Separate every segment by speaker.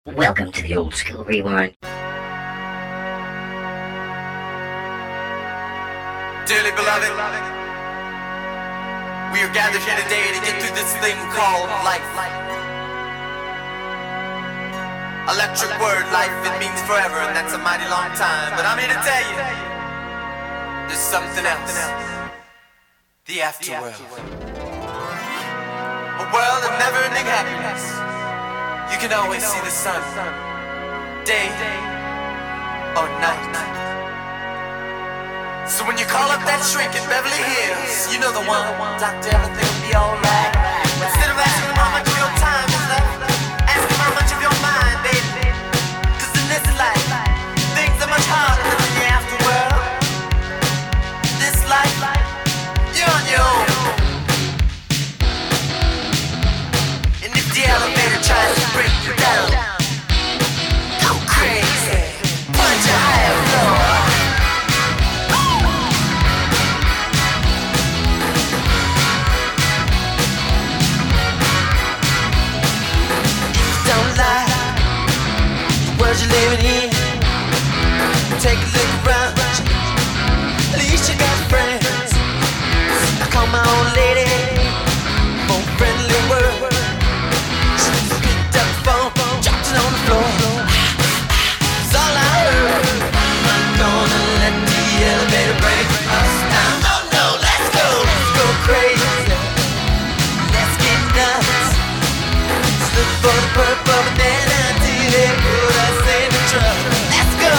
Speaker 1: Welcome to the Old School Rewind.
Speaker 2: Dearly beloved, we are gathered here today to get through this thing called life. Electric word, life, it means forever, and that's a mighty long time. But I'm here to tell you, there's something else. The afterworld. A world of never-ending happiness. You can always see the sun, day or night. So when you call up that shrink in Beverly Hills, you know the one, doctor, everything will be alright. Instead of asking him how much of your time is left, ask him how much of your mind, baby. Cause in this life, things are much harder than in the afterworld. This life, you're on your own. And if the elevator tries to break you down, go crazy, punch a higher floor. You're living in. Take a look around. At least you got friends. I call my old lady for a friendly word. She picked up the phone, dropped it on the floor. It's all I heard. I'm not gonna let the elevator break us down. Oh no, let's go crazy. Let's get nuts. Let's look for the purple banana till they put us in the truck. Let's go.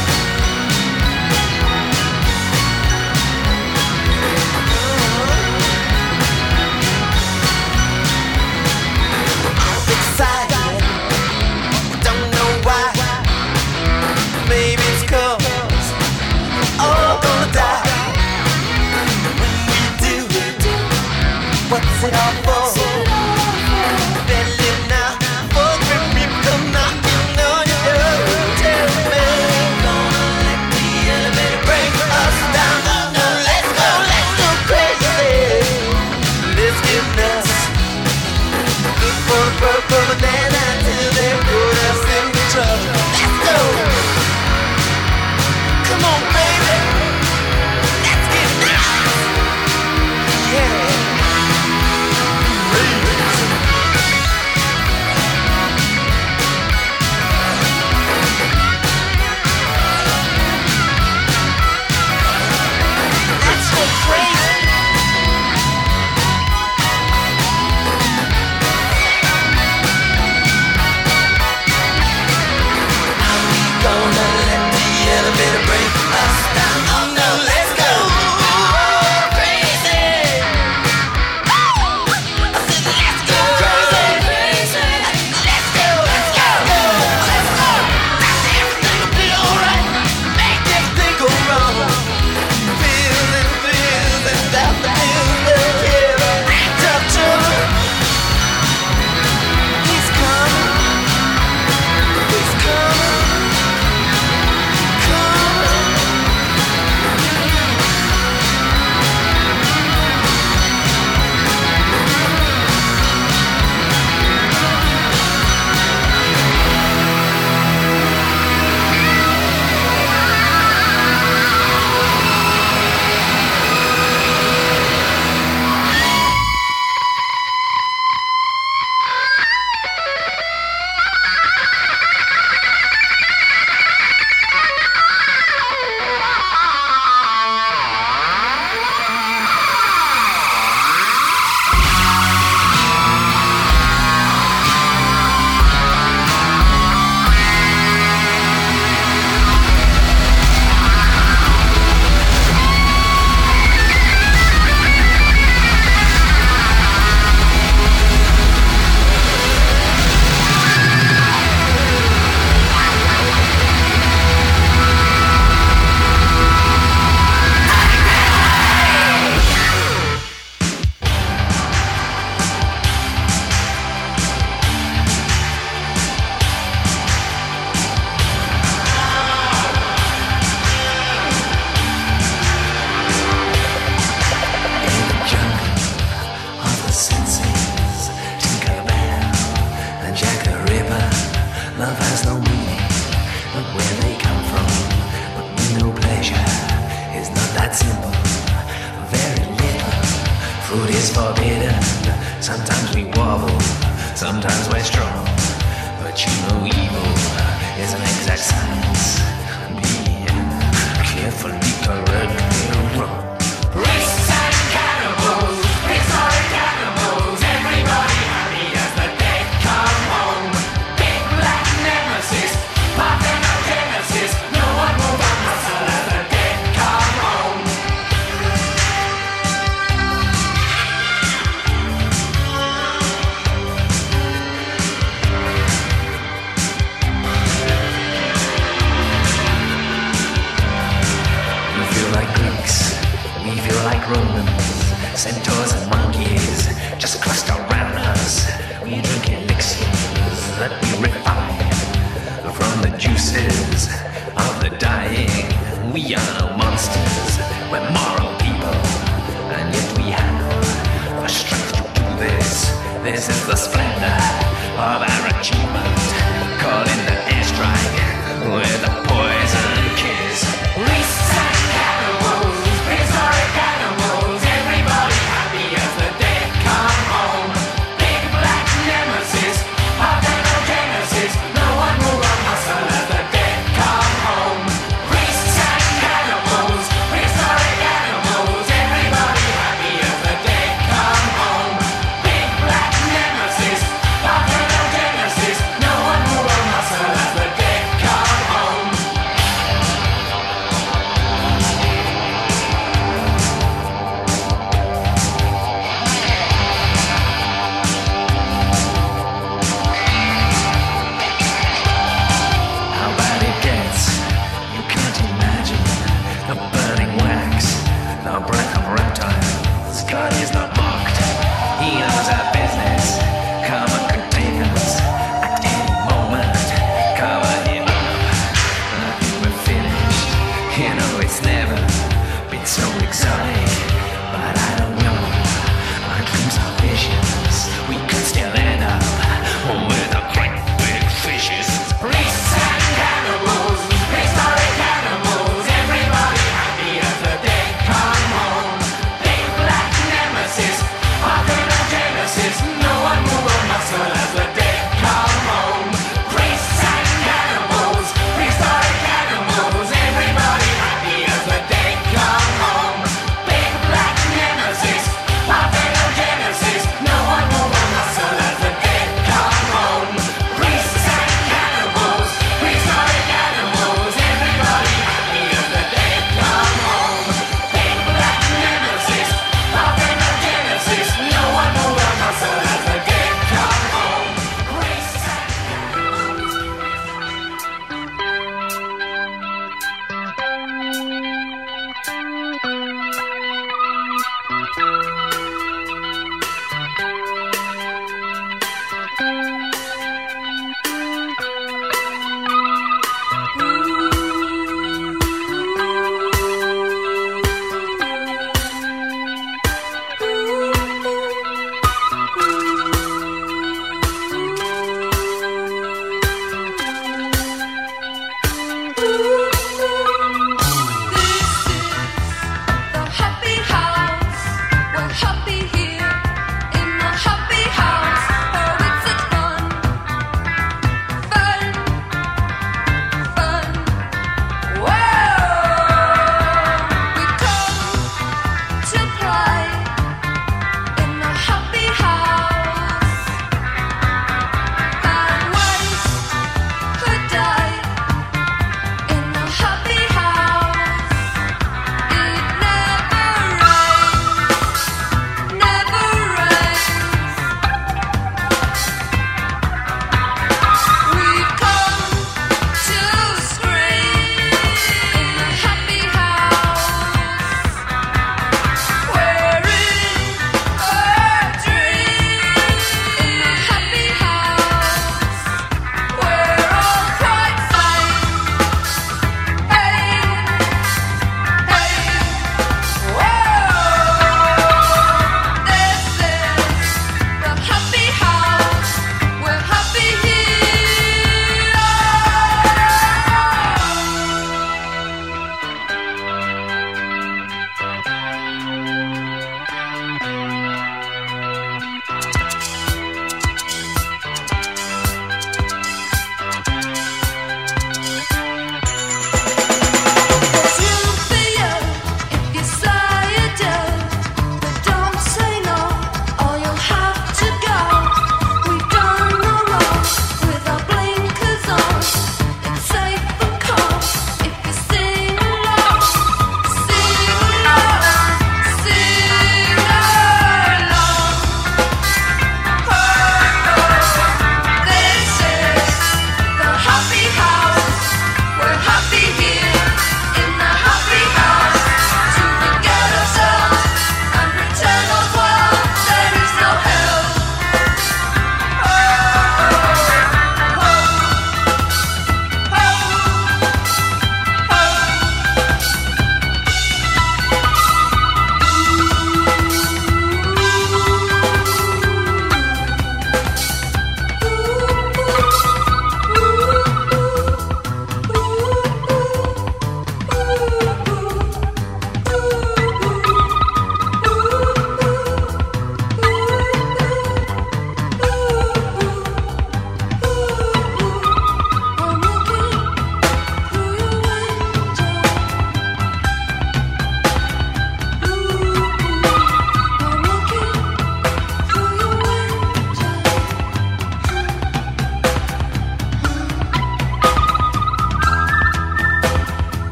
Speaker 2: I'm excited, don't know why. Maybe it's 'cause we're all gonna die. When we do, what's it all for? Better live now before the grim reaper come knocking on your door. Tell me, gonna let the elevator break us down. Oh no, let's go crazy. Let's get nuts. Look for the purple banana till they put us in trouble. Let's go. Come on, baby. Let's get nuts. Yeah. Love has no meaning, but where they come from. But we know pleasure is not that simple. Very little fruit is forbidden. Sometimes we wobble, sometimes we're strong. But you know evil is an exact science. Be carefully correctly wrong.
Speaker 3: Priests and cannibals, prehistoric animals, everybody happy as the dead come home. Big black nemesis, parthenogenesis, no one move a muscle as the dead come home.
Speaker 2: We feel like Greeks, we feel like Romans, centaurs and monkeys just cluster around us. We drink elixirs that we refine from the juices of the dying. We are no monsters, we're moral people, and yet we have the strength to do this. This is the splendor of our achievement. Call in the airstrike with a poison kiss.
Speaker 3: Priests and cannibals, prehistoric animals, everybody happy as the dead come home. Big black nemesis, parthenogenesis, no one move a muscle as the dead come home. Priests and cannibals, prehistoric animals, everybody happy as the dead come home. Big black nemesis.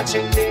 Speaker 2: watching me.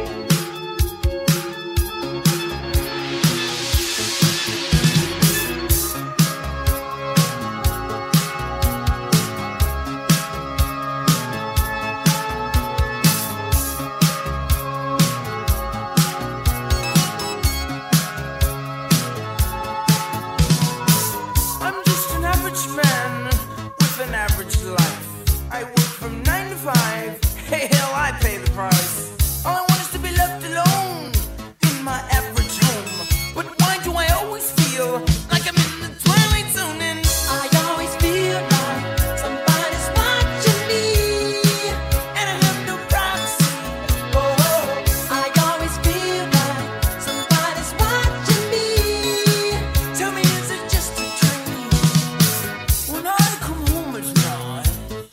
Speaker 4: I'm just an average man with an average life. I work from 9 to 5. Hey, hell, I pay the price. All I want is to be left alone in my average home. But why do I always feel like I'm in the twilight zone? And I always feel like somebody's watching me, and I have no privacy. Oh, I always feel like somebody's watching me. Tell me, is it just a dream? When I come home at night,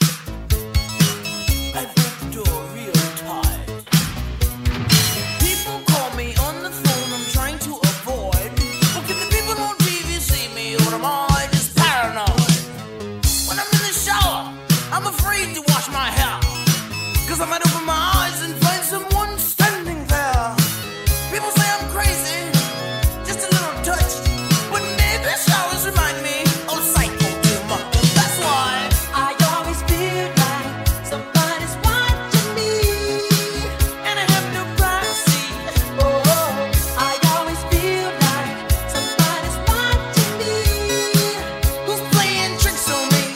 Speaker 4: I break the door real tight. People call me on the phone, I'm trying to avoid. But can the people on TV see me, or am I just paranoid? When I'm in the shower, I'm afraid to wash my hair, 'cause I might open my eyes and find someone standing there. People say I'm crazy, just a little touched, but maybe showers remind me of psycho too much. That's why I always feel like somebody's watching me, and I have no privacy. Oh, I always feel like somebody's watching me. Who's playing tricks on me?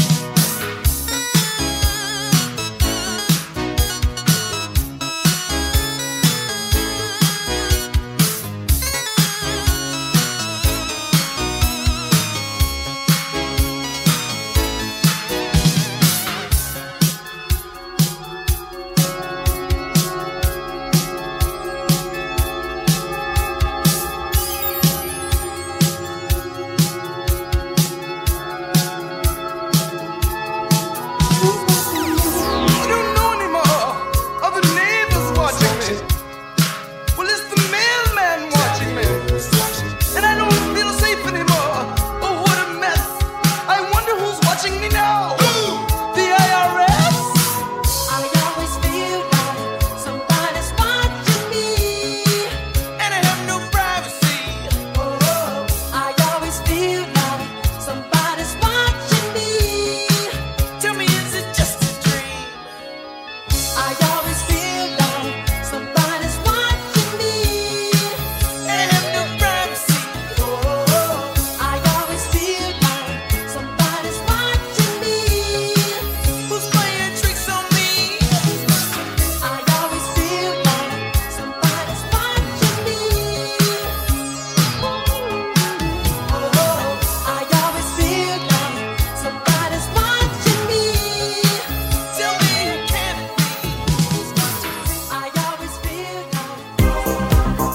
Speaker 4: I don't know anymore. Are the neighbors watching me? Well, it's the mailman watching me. And I don't feel safe anymore. Oh, what a mess. I wonder who's watching me now. The IRS? I always feel like somebody's watching me, and I have no privacy. Oh, I always feel like somebody's watching me. Tell me, is it just a dream? I always feel like somebody's watching me, and I have no privacy. Oh, I always feel like somebody's watching me. Who's playing tricks on me? I always feel like somebody's watching me. Oh, I always feel like somebody's watching me. Tell me, who can it be? I always feel like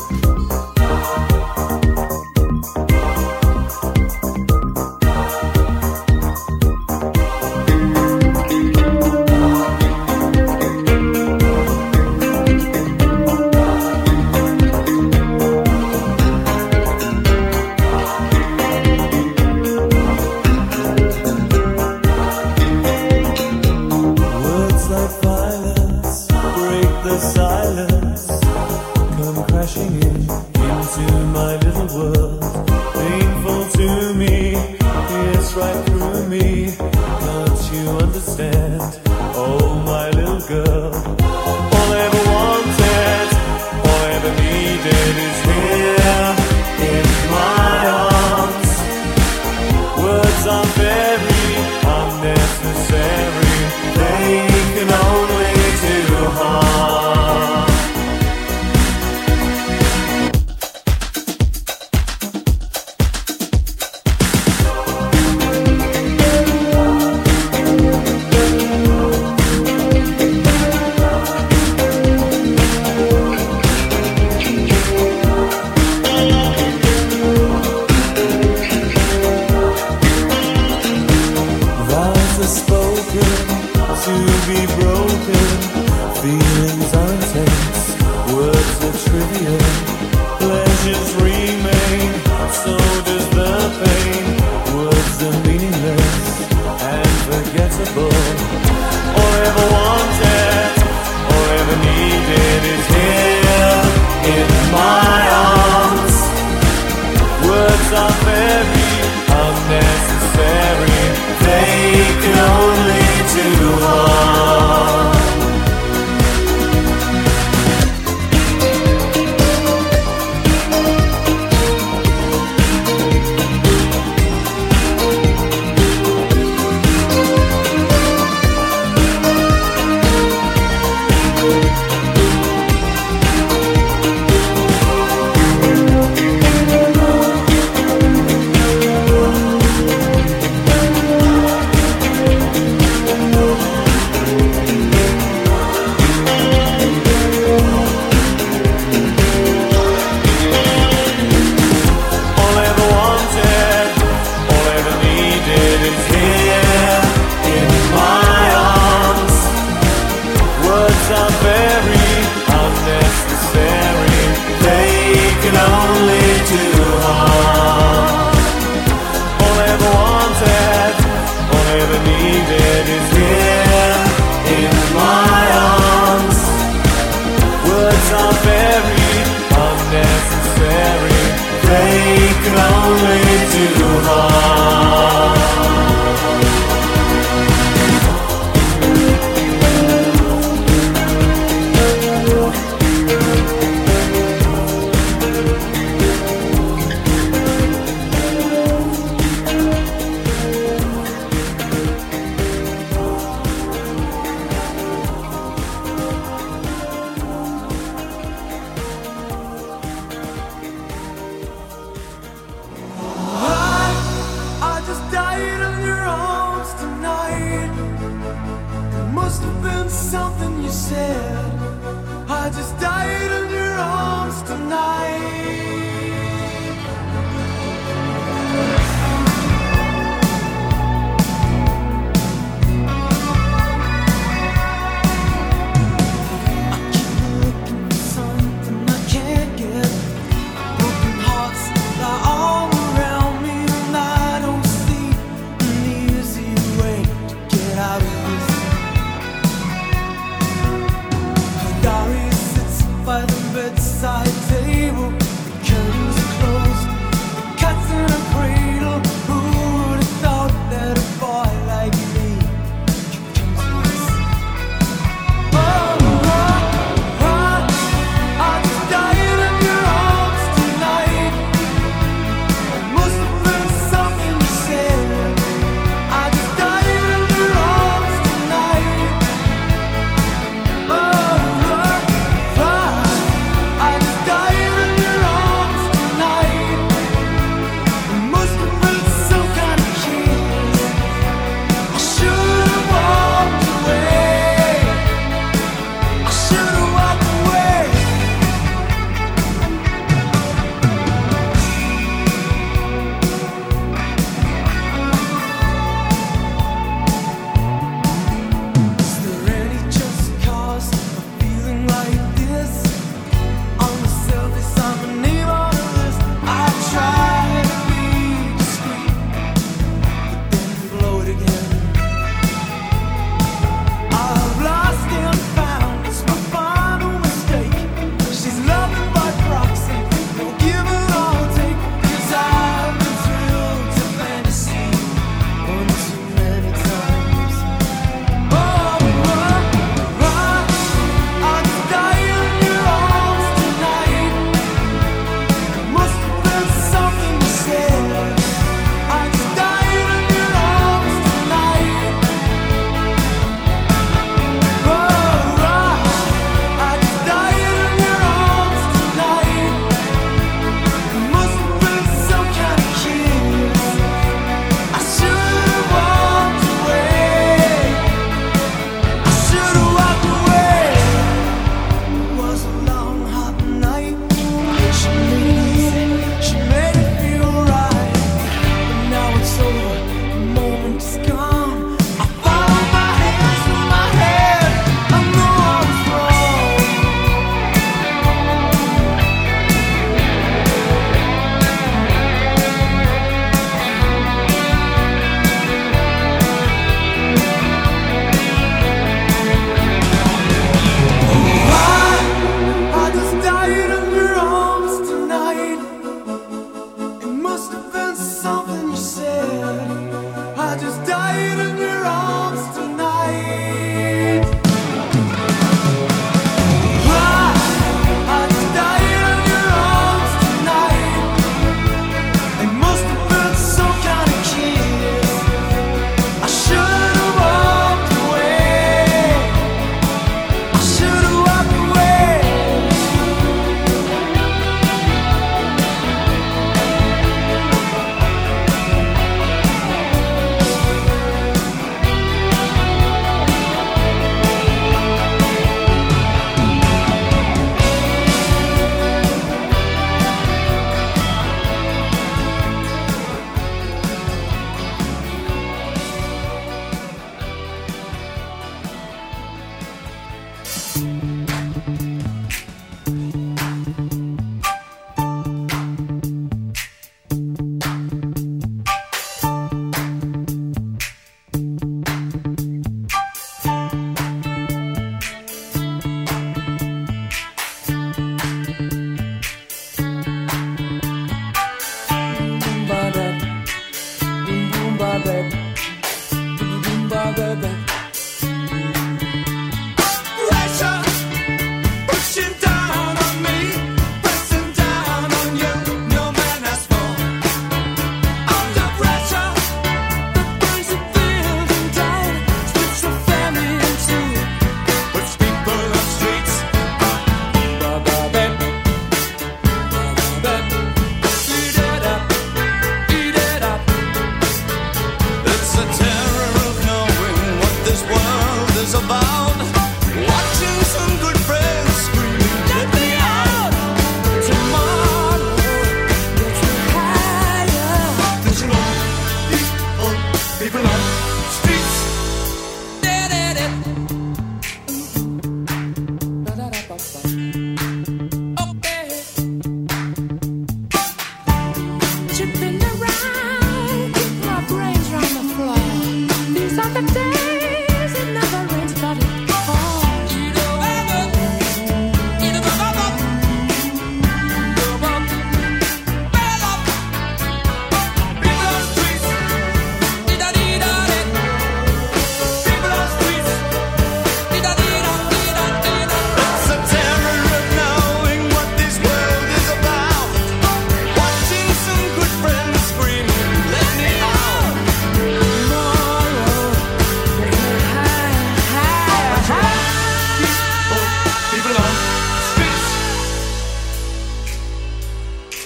Speaker 5: Words like violence break the silence, come crashing into my little world. Painful to me, it's right through me. Can't you understand? Oh, my little girl. All I ever wanted, all I ever needed is here in my arms. Words are very unnecessary. They can only do harm.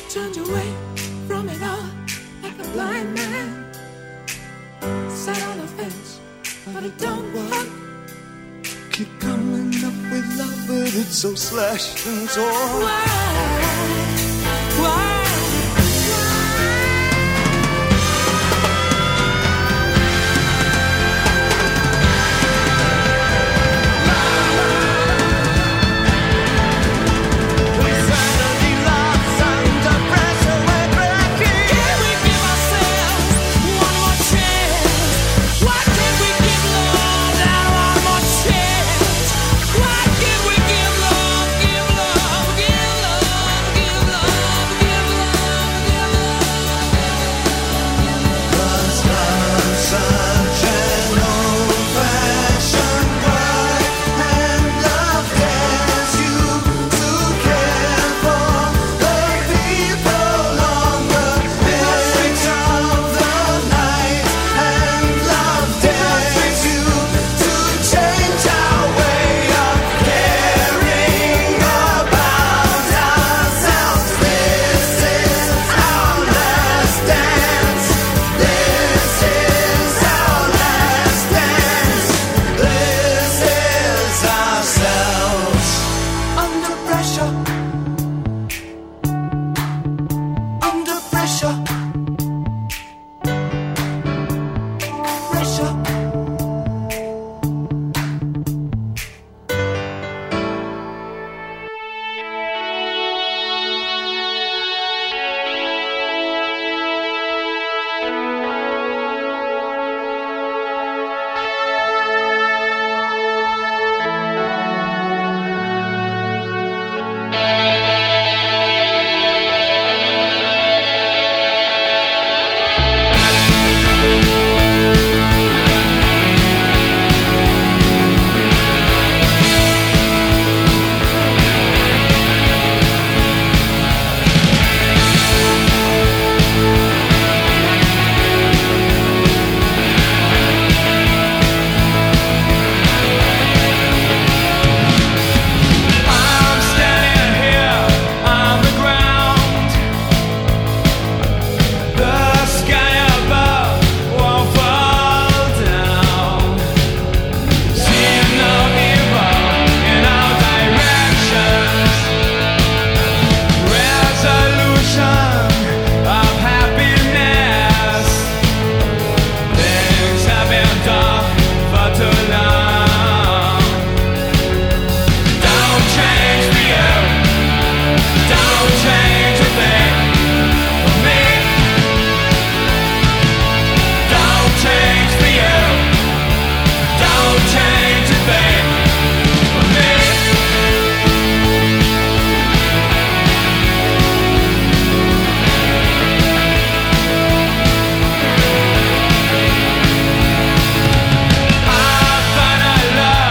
Speaker 6: turned away from it all like a blind man. Sat on the fence, but it don't work.
Speaker 4: Keep coming up with love, but it's so slashed and torn.
Speaker 6: Why?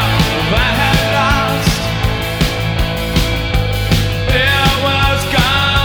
Speaker 3: It was gone.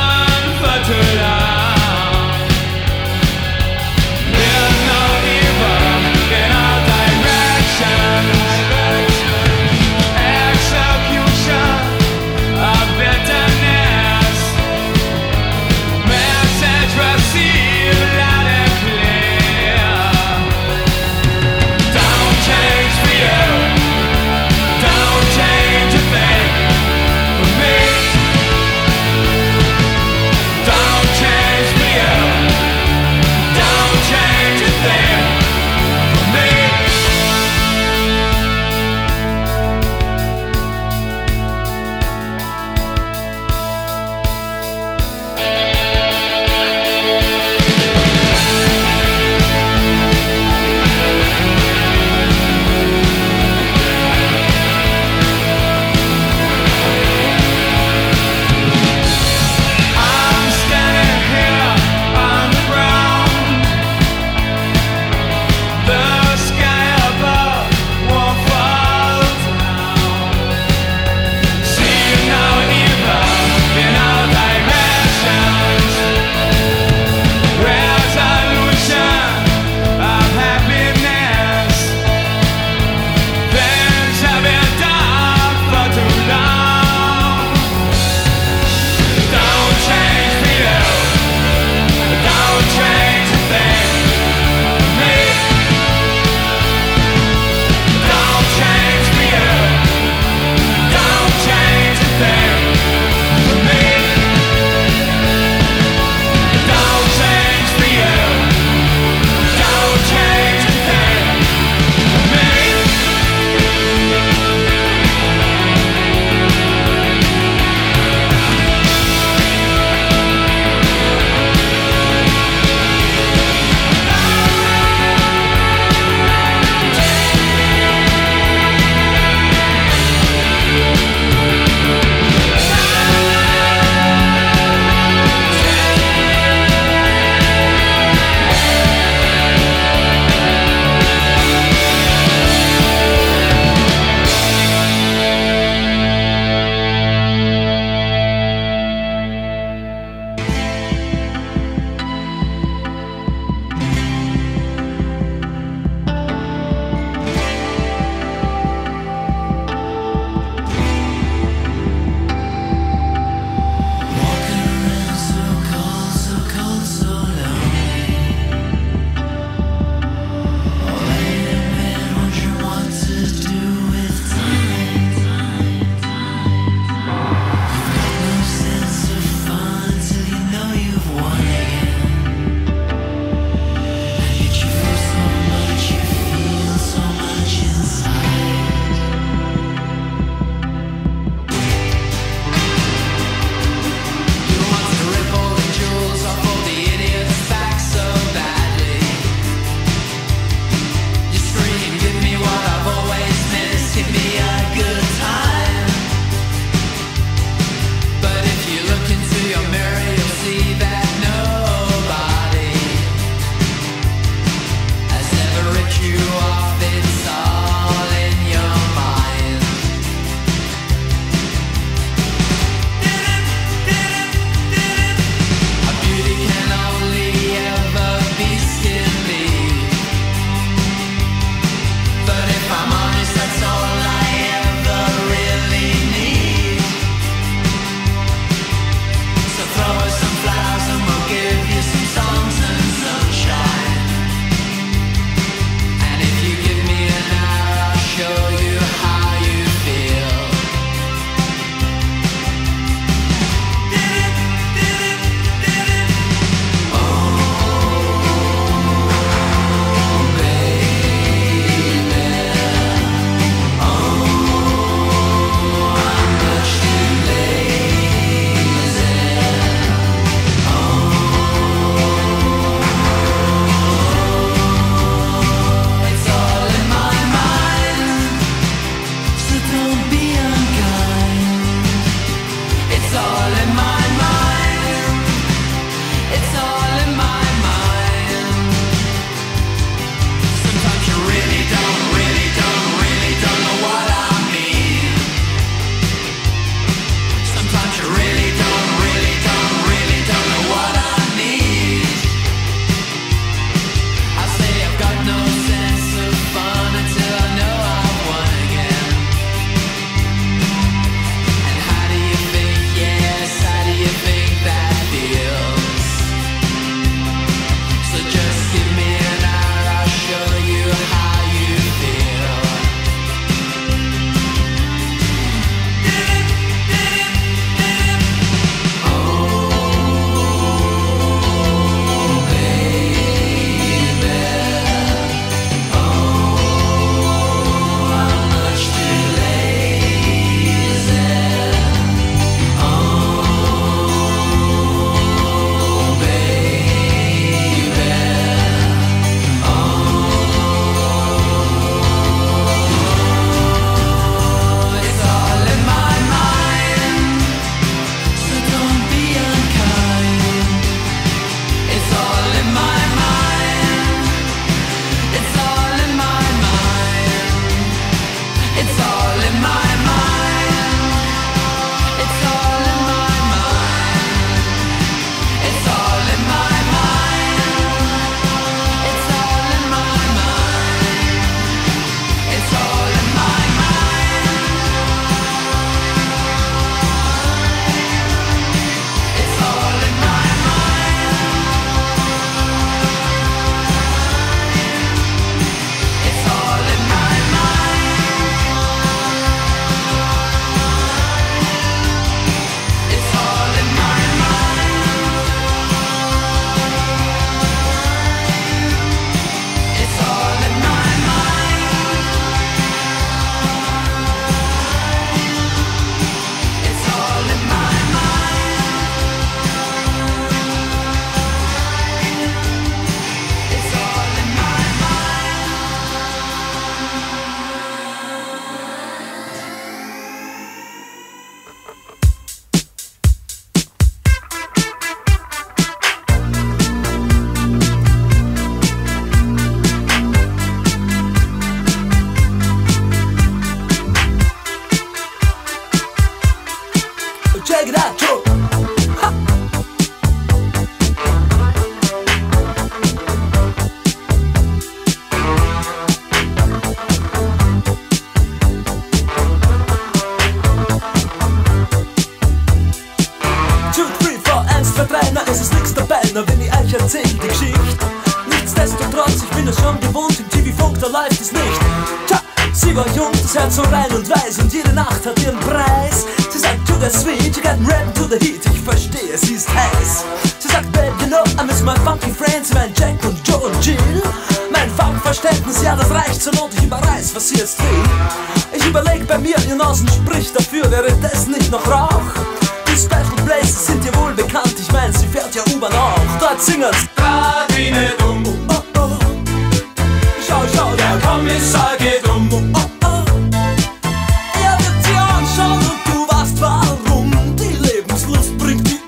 Speaker 5: für Trainer ist es nix dabei, na wenn ich euch erzähl die Geschichte. Nichtsdestotrotz, ich bin es schon gewohnt, im TV-Funk, da läuft es nicht. Tja, sie war jung, das Herz so rein und weiß und jede Nacht hat ihren Preis. Sie sagt, to the sweet, you got rap to the heat, ich verstehe, sie ist heiß. Sie sagt, babe, you know, I miss my funky friends, mein Jack und Joe und Jill. Mein Funkverständnis, ja, das reicht zur Not, ich überreiß, was sie jetzt will. Ich überleg bei mir, ihr Nasen spricht dafür, wäre das nicht noch Rauch? Die Special Places sind dir wohl bekannt, ich mein, sie fährt ja U-Bahn auch. Dort singen's
Speaker 3: Radine dumm,
Speaker 5: oh, oh. Schau,
Speaker 3: der Kommissar geht um.
Speaker 5: oh, oh. Er wird dir anschauen und du weißt warum. Die Lebenslust bringt die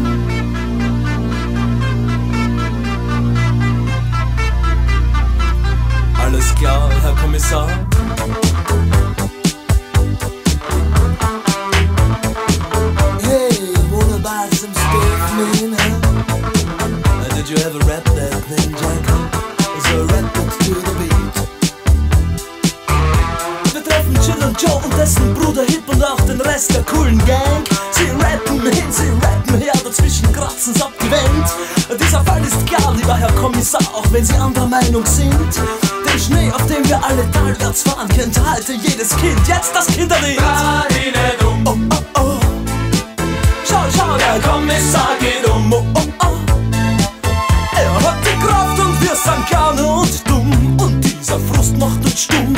Speaker 5: Alles klar, Herr Kommissar. Hey, wanna buy some stuff, man, huh? Did you ever rap that thing, Jack? So rap it to the beat. Wir treffen Jill und Joe und dessen Bruder Hip und auch den Rest der coolen Gang. Sie rappen hin, sie rappen her, dazwischen kratzen's ab die Wand. Dieser Fall ist klar, lieber Herr Kommissar, auch wenn Sie anderer Meinung sind. Den Schnee, auf dem wir alle talwärts fahren, kennt heute jedes Kind. Jetzt das Kinderlied.
Speaker 3: Radine dumm,
Speaker 5: Oh, oh, oh. Schau,
Speaker 3: der Kommissar geht um.
Speaker 5: oh, oh, oh. Er hat die Kraft und wir sind gerne und dumm. Und dieser Frust macht uns stumm.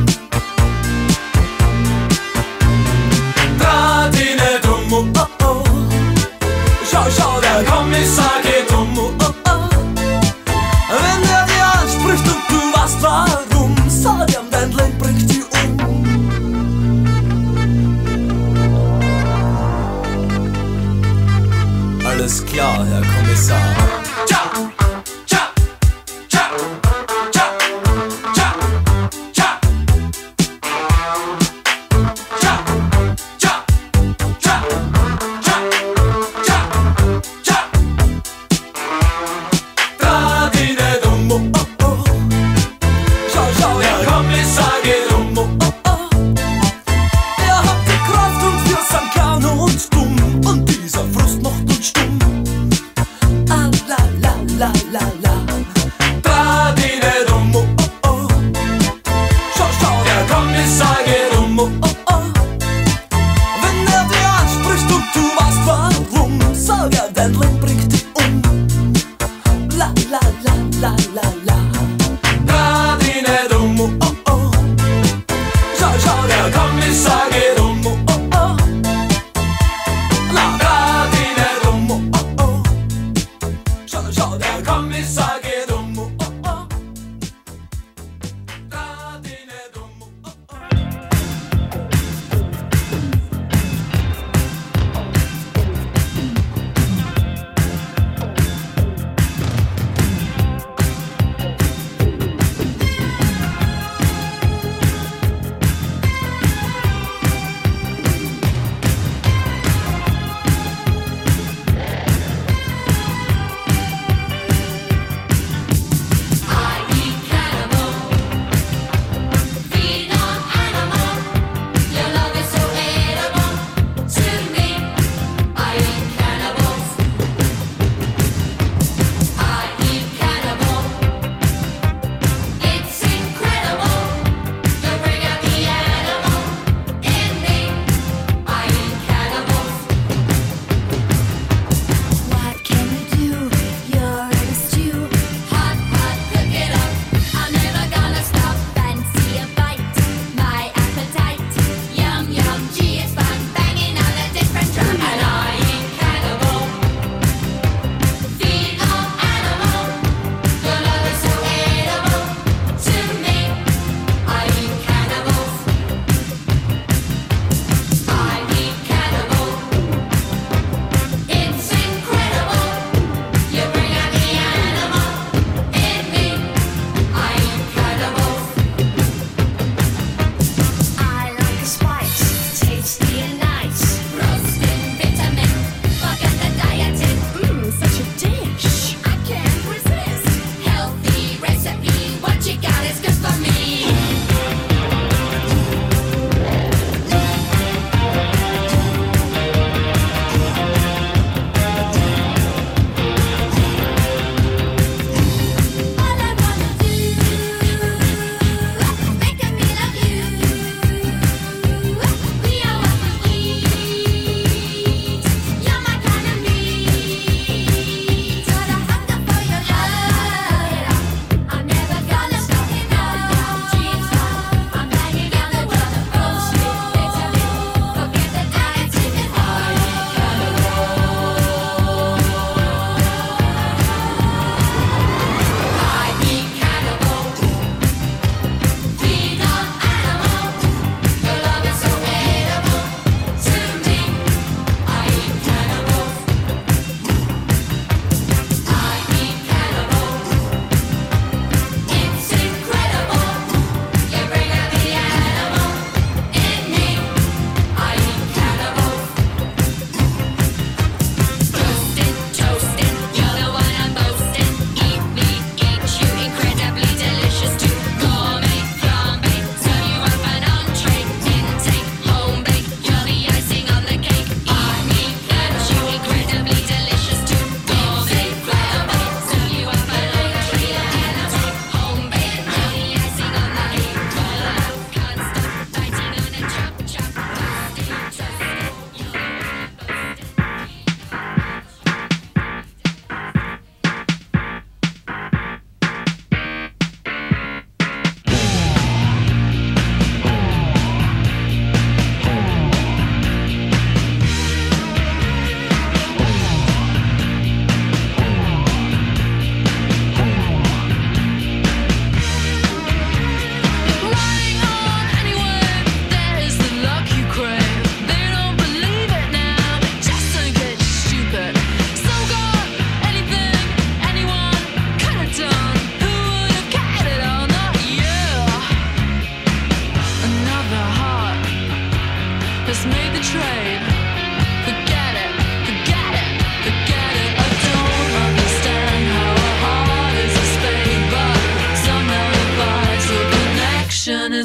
Speaker 3: Radine dumm,
Speaker 5: Oh, oh. Schau,
Speaker 3: der Kommissar geht um.
Speaker 5: oh, oh. Wenn er dir anspricht und du weißt warum, sag ihm, dein Leben bringt dich um. Alles klar, Herr Kommissar.
Speaker 3: Tja, tja, tja, tja, tja, tja. Tja, tja, tja, tja, tja, tja. Radine dumm,
Speaker 5: Oh, oh. Schau,
Speaker 3: der Kommissar geht um.
Speaker 5: oh, oh. Er hat die Kraft und wir sind gerne und dumm. Und dieser Frust macht uns stumm. Ah, la, la, la, la, la.
Speaker 3: Radine dumm,
Speaker 5: Oh, oh. Schau,
Speaker 3: der Kommissar geht um.
Speaker 5: oh, oh. Wenn er dir anspricht und du weißt warum, sag er, dein Leben bringt dich um. La, la, la, la, la, la.
Speaker 3: Radine dumm,
Speaker 5: Oh, oh. Schau,
Speaker 3: der Kommissar geht um.
Speaker 5: oh, oh. La,
Speaker 3: Radine dumm,
Speaker 5: oh, oh. Schau,
Speaker 3: der Kommissar geht um.
Speaker 5: oh, oh.
Speaker 3: Radine dumm.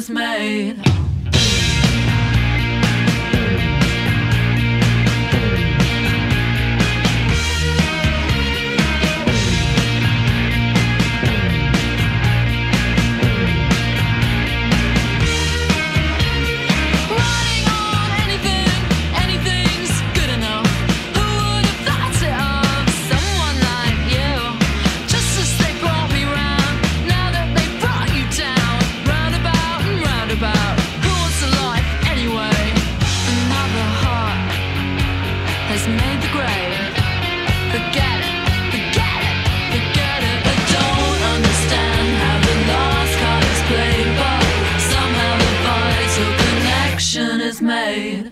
Speaker 7: is made. Is made.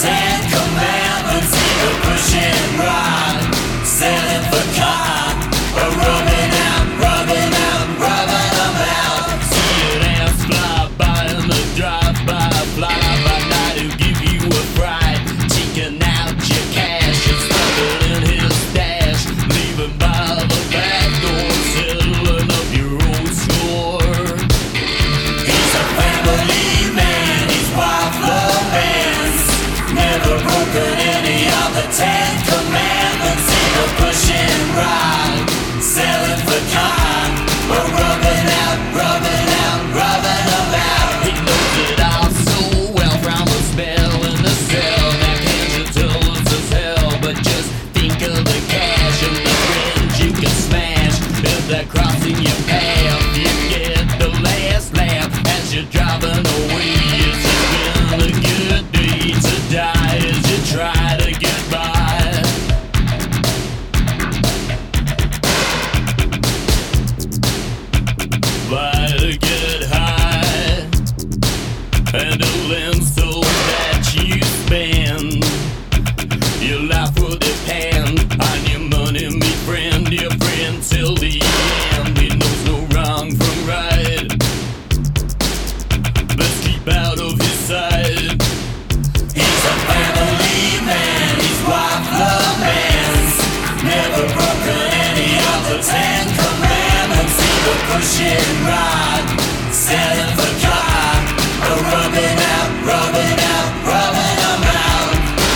Speaker 2: Ten Commandments in a pushing rod, selling for cotton, or rubbing them out. See an ants fly by in the drive-by, fly by night who give you a fright, taking out your cash and stuff it in his stash, leaving by the back door, settling up your own score. He's a family man, he's wife romance, never broken any of the Ten Commandments in a pushing rod, selling for cotton, or rubbing them out. He knows it all so well from a spell in the cell that can't you tell us as hell, but just think of the cash and the friends you can smash if they're crossing your path. You get the last laugh as you're driving away. It's just been a good day to die as you try to get by. By to get high, and a lens so that you spend. Your life will depend on your money, me friend, your friend till the end. He knows no wrong from right, best keep out of his sight. He's a family man, he's wife romance, never broken any of the Ten Commandments. Either pushing rod, selling for cotton, or rubbing them out.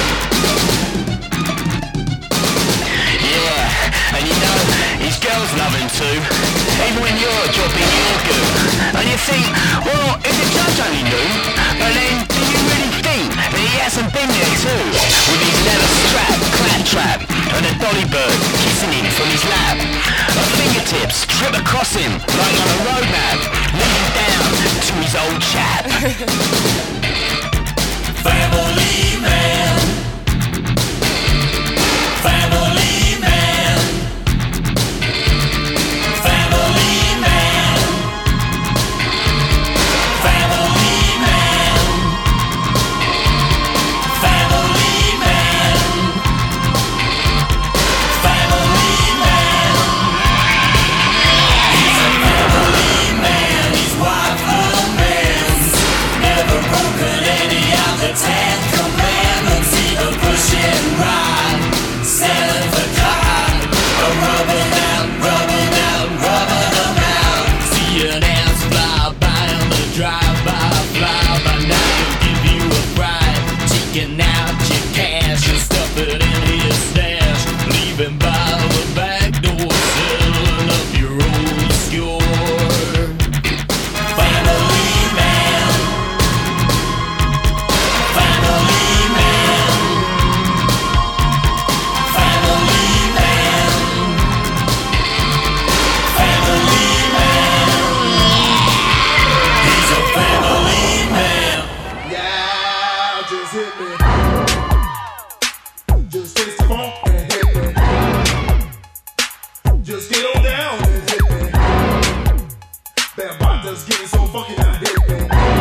Speaker 2: Yeah, and you know, his girls love him too, even when you're dropping your goo. And you think, well, if the judge only knew, but then do you really think that he hasn't been there too? With his leather strap, claptrap, and a dolly bird kissing him from his lap. Her fingertips drip across him like on a road map, leading down to his old chap. Family man, family man, family man, family man, family man, family man. He's a family man, he's wife romance, never broken any of the Ten Commandments. Either pushing rod, selling for cotton, or rubbing them out. See an ants fly by on the drive-by, fly by night, give you a fright, taking out your cash and stuff it in his stash, leaving by the back door, settling up your old score. Family man, family man, family man, family man. He's a family man.
Speaker 4: Yeah, just hit me. Just taste the funk and hit me. Just get on down and hit me. That bot just getting so funky now, hit me.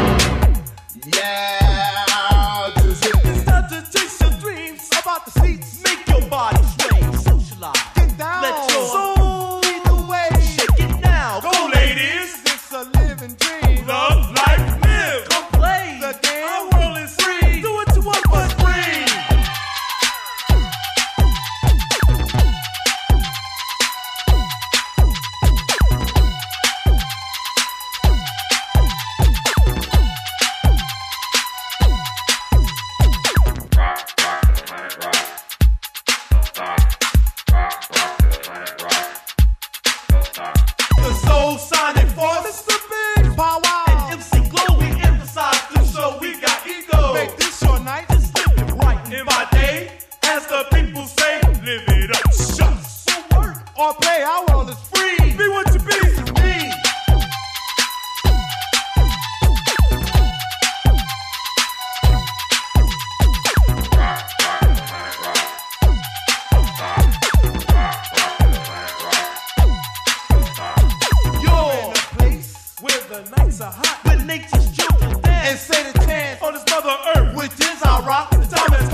Speaker 4: Yeah, just hit me. It's time to chase your dreams about the seats. Make your body sway, socialize. Get down. Let your soul lead the way. Shake it now. Go, ladies. It's a living dream. Love, life, live. Come play the game. Our world is free. Do what you want, but free. The soul sonic force. It's the big power. And MC Glow, we emphasize this show. We got ego. Make this your night. Just live it right. In my day, as the people say, live it up. Shucks. So work or play, our world is free. Be what you be. Be. You're in a place where the nights are hot, where nature's children dance and say the chant on this mother earth, which is our rock. The time is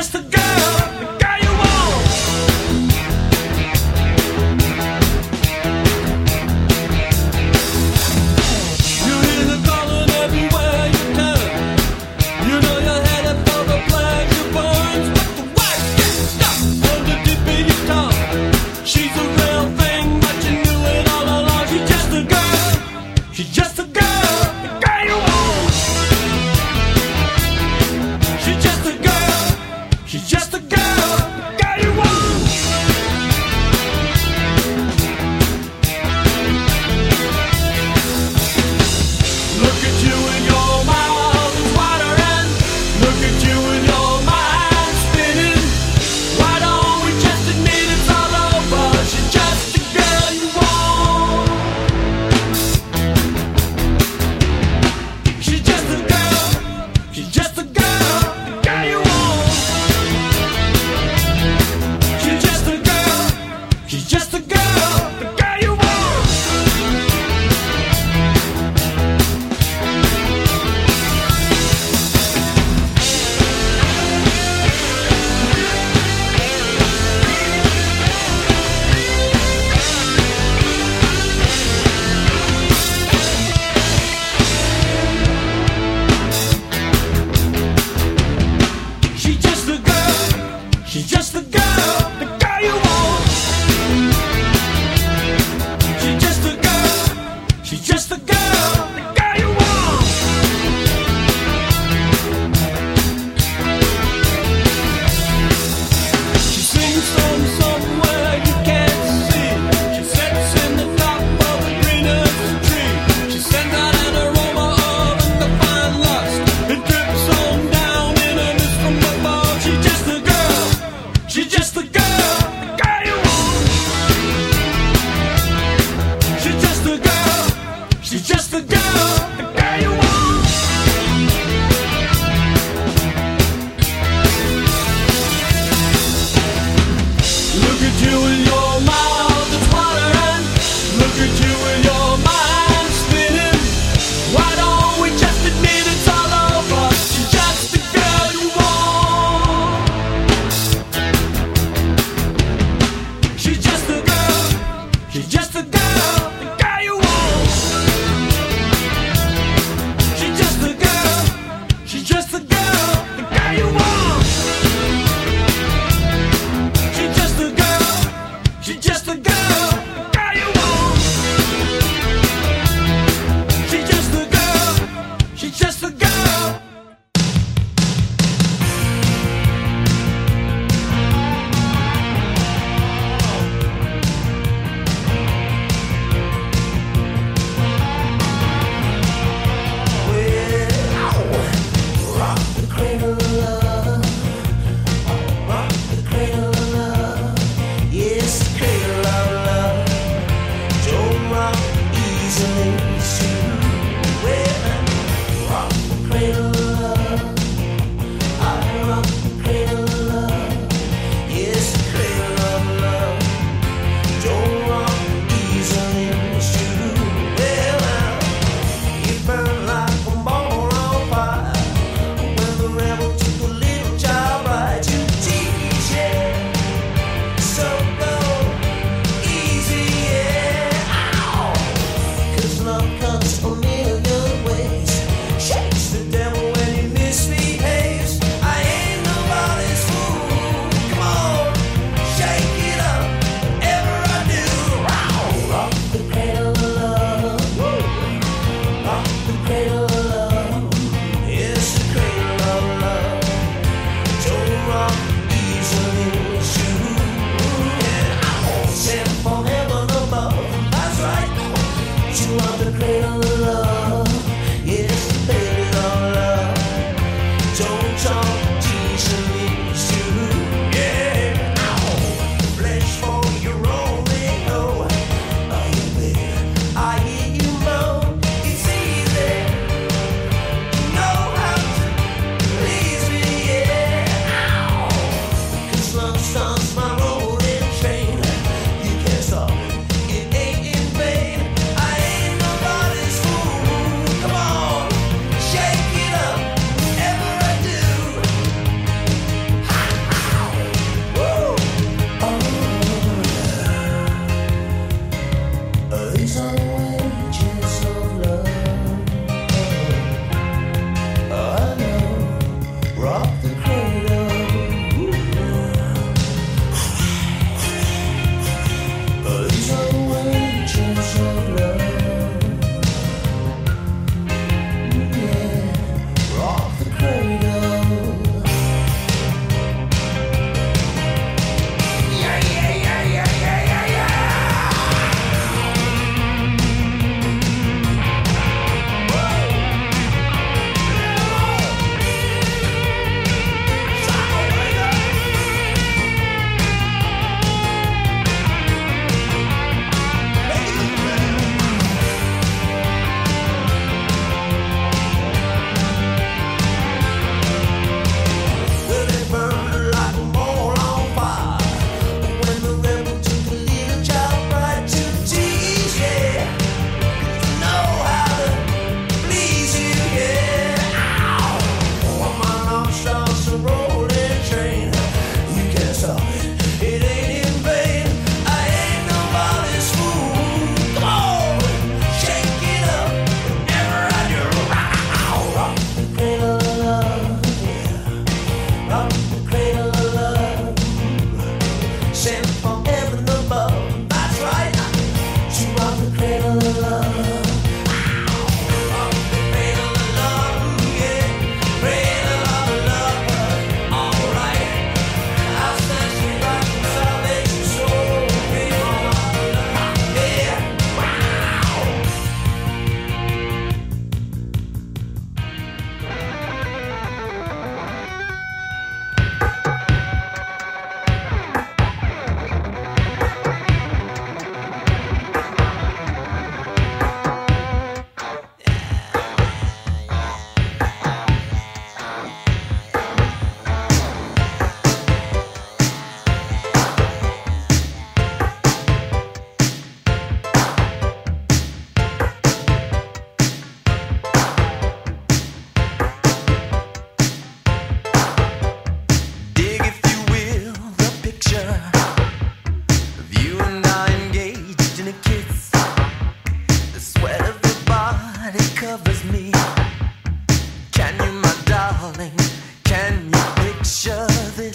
Speaker 5: just a girl, the girl you want. You hear the calling everywhere you turn. You know you're headed for the pleasure burns, but the wife gets stuck under deep in your tongue. She's a real thing, but you knew it all along. She's just a girl, she's just a girl, the girl you want. She's just a girl, she's just a girl, the girl you want. Look at you and your mouth is watering. Look at you and your mind spinning. Why don't we just admit it's all over? She's just the girl you want. She's just a girl. She's just a girl. The girl you want. She's just a girl. She's just a girl. The girl you want. She's just a girl. She's just a girl. The girl you want. She's just a girl. She's just a girl. The girl you want. She sings from somewhere you can't see. She sits in the top of the greenest tree. She sends out an aroma of undefined lust. It drips on down in a mist from above. She's just a girl. She's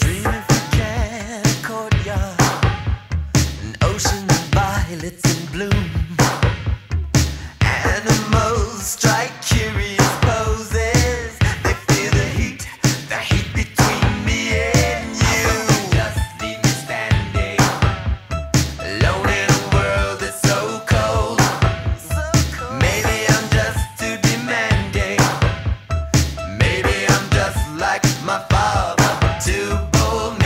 Speaker 2: Dreaming for cat courtyard, an ocean of violets in bloom. Animals strike curious poses. They feel the heat between me and you. Just leave me standing alone in a world that's so cold. Maybe I'm just too demanding. Maybe I'm just like my father, too bold.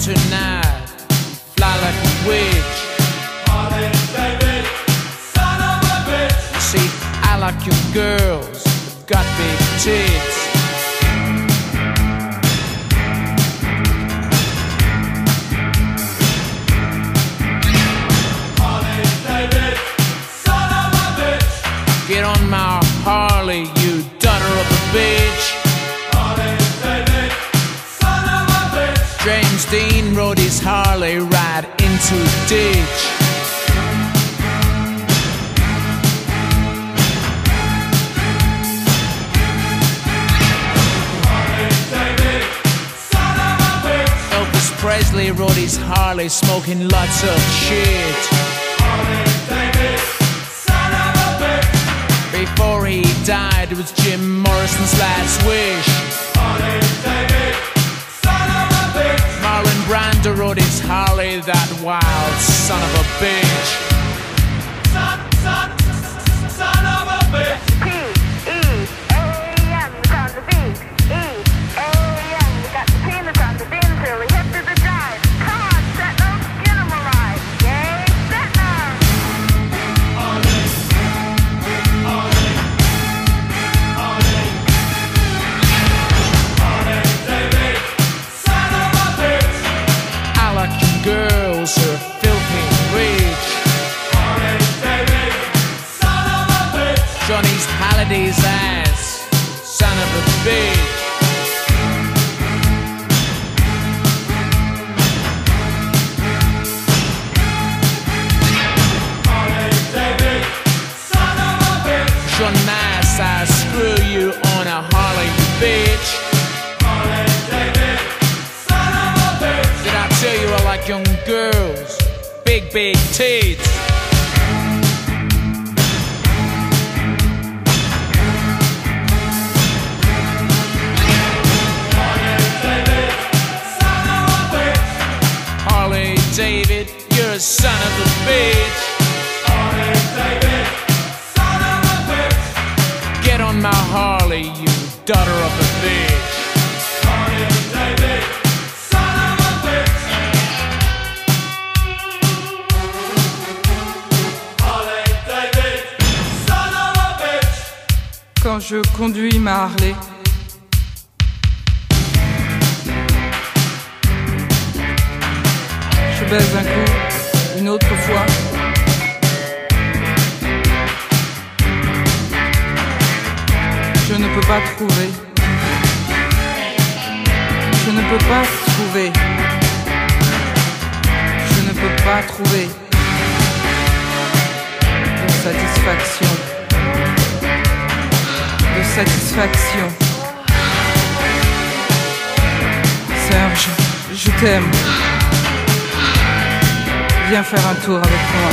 Speaker 8: tonight, fly like a witch.
Speaker 3: Harley David, son of a bitch.
Speaker 8: See, I like your girls, they've got big tits.
Speaker 3: Harley David, son of a bitch.
Speaker 8: Get on my Harley, you daughter of a bitch.
Speaker 3: Harley David, son of a bitch.
Speaker 8: James Dean rode his Harley right into a ditch.
Speaker 3: Harley David, son of a bitch.
Speaker 8: Elvis Presley rode his Harley smoking lots of shit.
Speaker 3: Harley David, son of a bitch.
Speaker 8: Before he died, it was Jim Morrison's last wish.
Speaker 3: Harley David, son of a bitch.
Speaker 8: Marlon Brando rode his Harley, that wild son of a bitch.
Speaker 3: Son of a bitch.
Speaker 9: P-E-A-M, the sound of the beat. E-A-M, you got the P in the sound, the D in the silly, hip to the jive. Come on, Sentinel, get 'em alive. Yay, Sentinel!
Speaker 3: Harley, Harley, Harley. Harley David, son of a bitch.
Speaker 8: I like your girls who are filthy rich.
Speaker 3: Harley David, son of a bitch.
Speaker 8: Johnny's Halliday's ass, son of a bitch.
Speaker 3: Harley David, son of a bitch.
Speaker 8: You're nice, I screw you on a Harley, you bitch.
Speaker 3: Harley David, son of a bitch.
Speaker 8: Did I tell you I like young girls? Big, big tits.
Speaker 3: Harley David, son of a bitch.
Speaker 8: Harley David, you're a son of a bitch.
Speaker 3: Harley David, son of a bitch.
Speaker 8: Get on my Harley, you daughter of a bitch.
Speaker 3: Harley David, son of a bitch. Harley David, son of a bitch.
Speaker 10: Quand je conduis ma Harley, je baise un coup, une autre fois. Je ne peux pas trouver. Je ne peux pas trouver. Je ne peux pas trouver de satisfaction. De satisfaction. Serge, je t'aime. Viens faire un tour avec moi.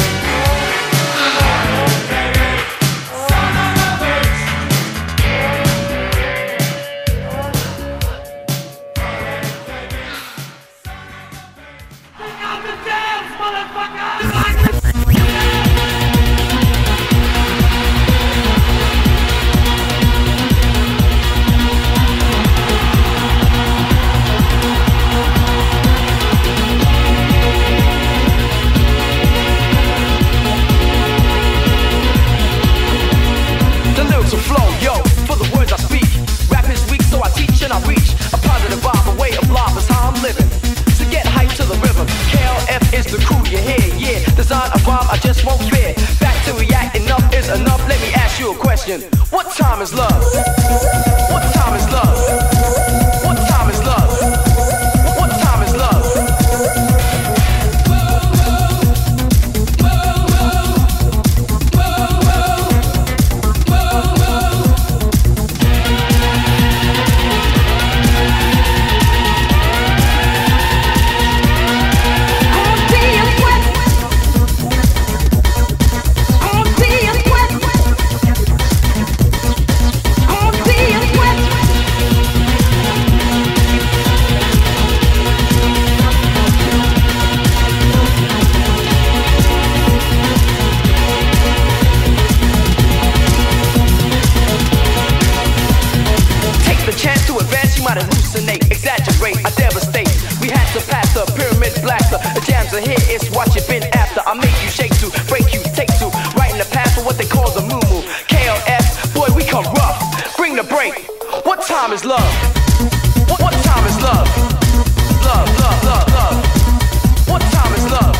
Speaker 11: it's what you've been after. I make you shake to, break you, take to, right in the path for what they call the moo-moo. KLF, boy, we come rough. Bring the break. What time is love? What time is love? Love, love, love, love. What time is love?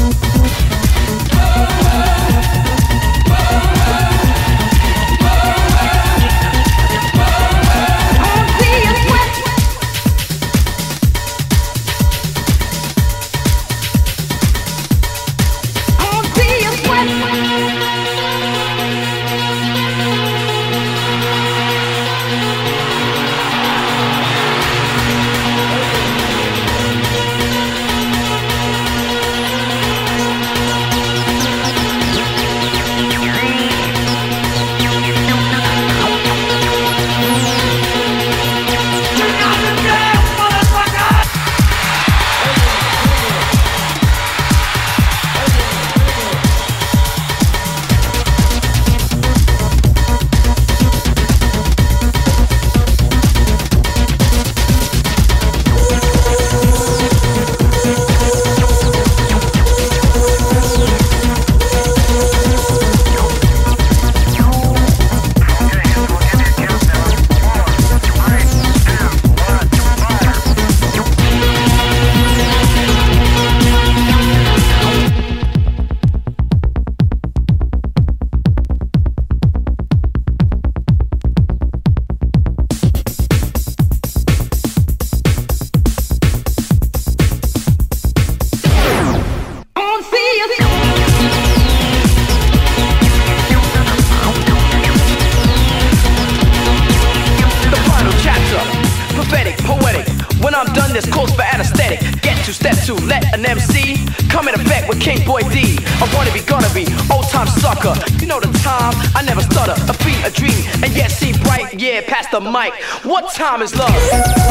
Speaker 11: The mic. What time is love?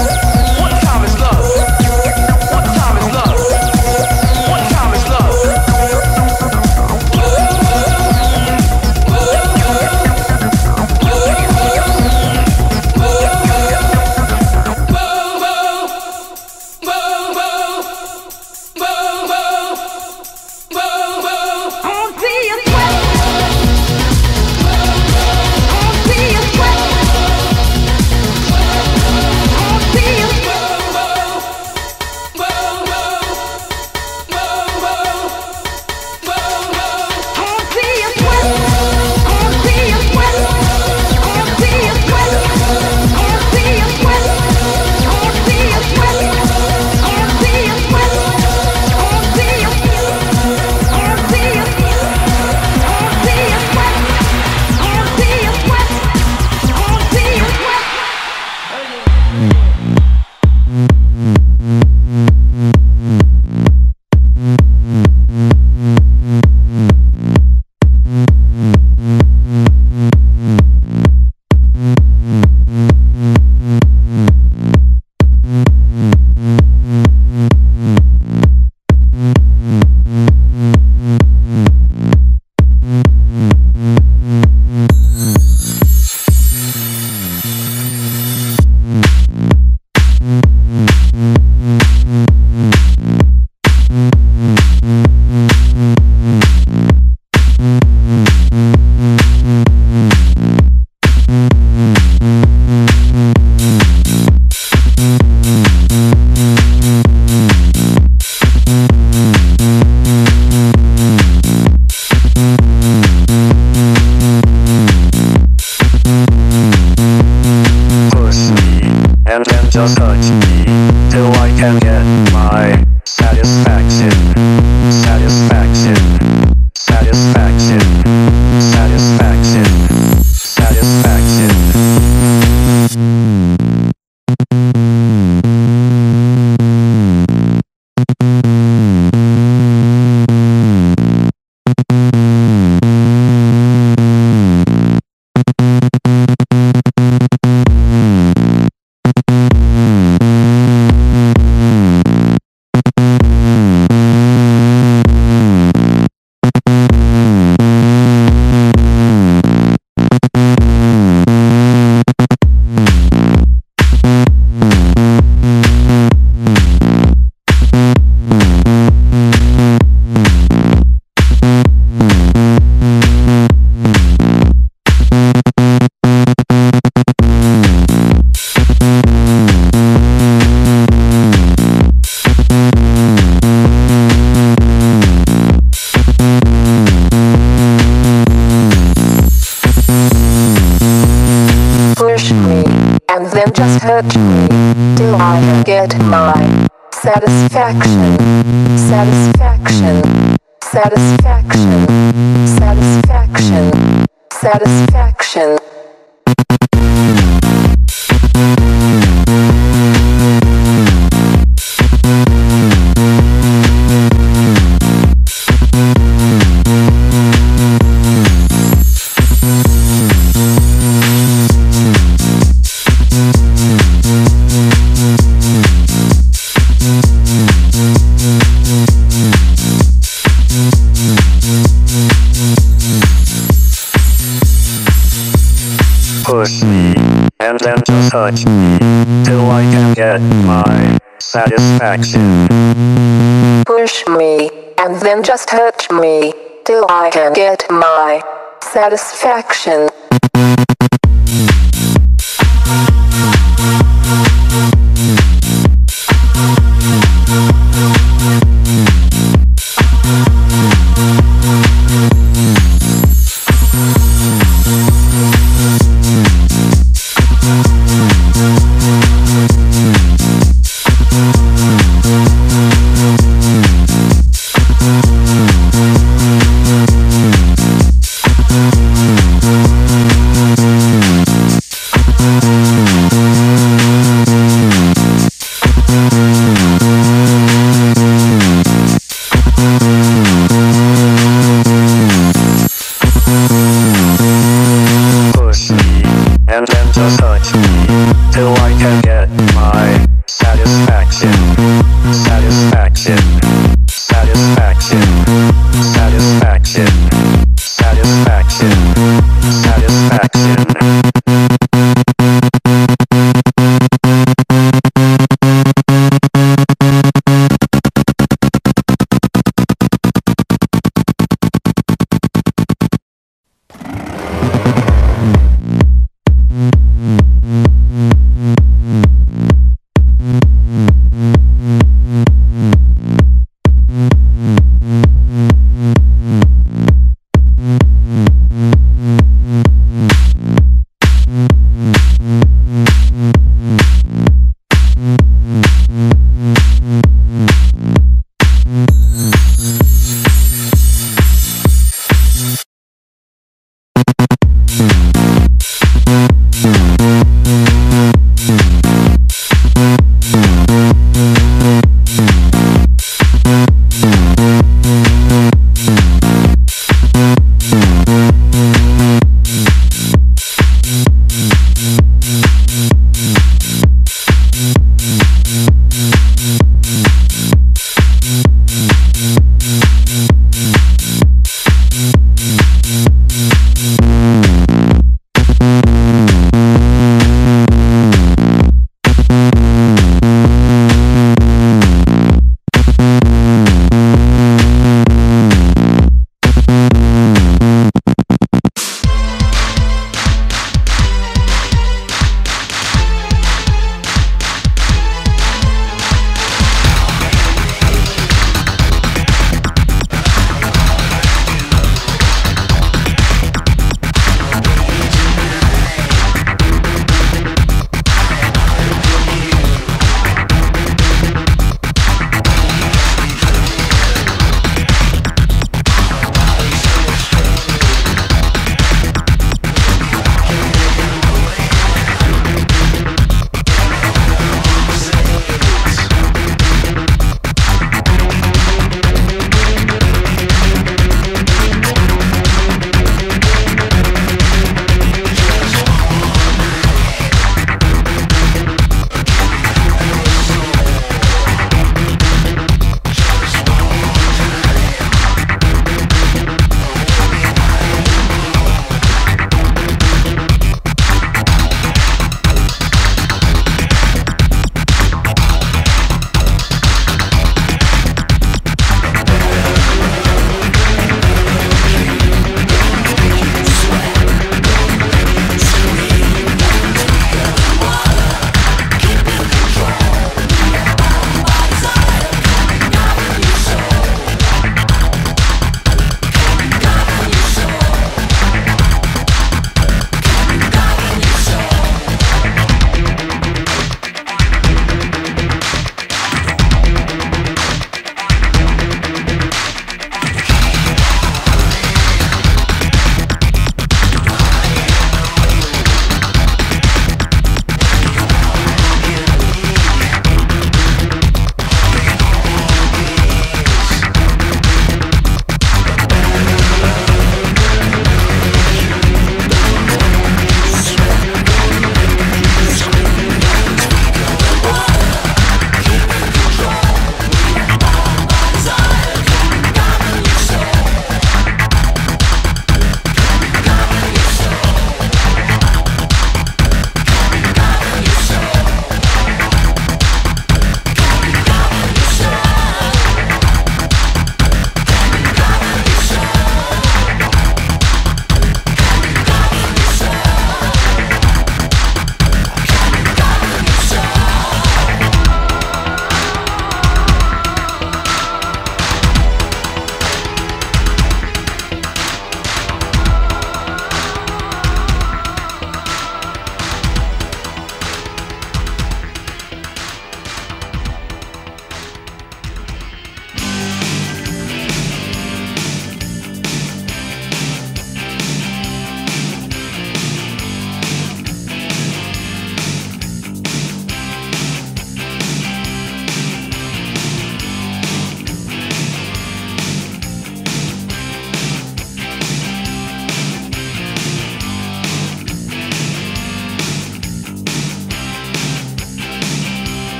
Speaker 11: What time is love? What time is love? What time is love?
Speaker 12: Just touch me till I can get my satisfaction. Satisfaction. Satisfaction. Satisfaction. Satisfaction.
Speaker 13: and then just touch me till I can get my satisfaction, satisfaction, satisfaction, satisfaction, satisfaction.
Speaker 12: Push me, and then just touch me, till I can get my satisfaction.
Speaker 13: Push me, and then just touch me, till I can get my satisfaction.
Speaker 12: Push me, and then just touch me, till I can get my satisfaction. Satisfaction, satisfaction, satisfaction, satisfaction, satisfaction.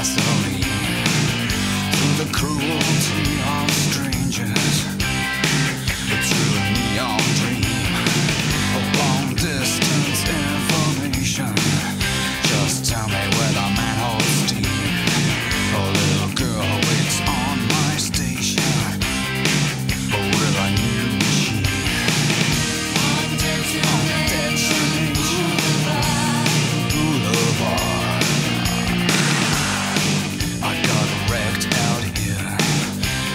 Speaker 14: gasoline through the cruelty of strangers to a neon dream of long distance information. Just tell me where the manhole's steam. A little girl waits on my station with a new machine. On Destination Boulevard. I got wrecked out here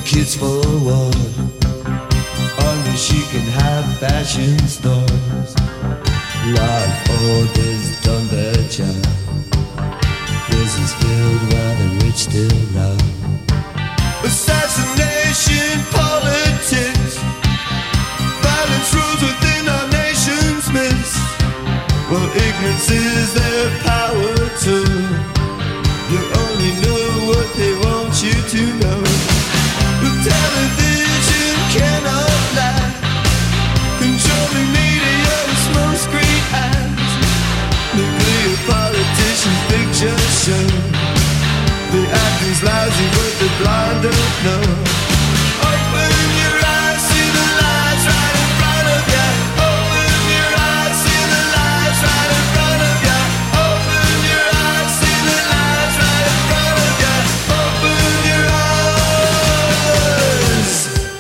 Speaker 15: kids for what? Only she can have fashion stores. Law and order's done their job. Prisons filled while the rich still rob. Assassination politics, violence rules within our nation's midst. Well, ignorance is their power too. You only know what they want you to know. The television cannot lie, controlling media with smoke screen eyes. Nuclear politicians' picture show. The acting's lousy, but the blind don't know. Open your eyes, see the lights right in front of you. Open your eyes, see the lights right in front of you. Open your eyes, see the lights right in front of you. Open your eyes.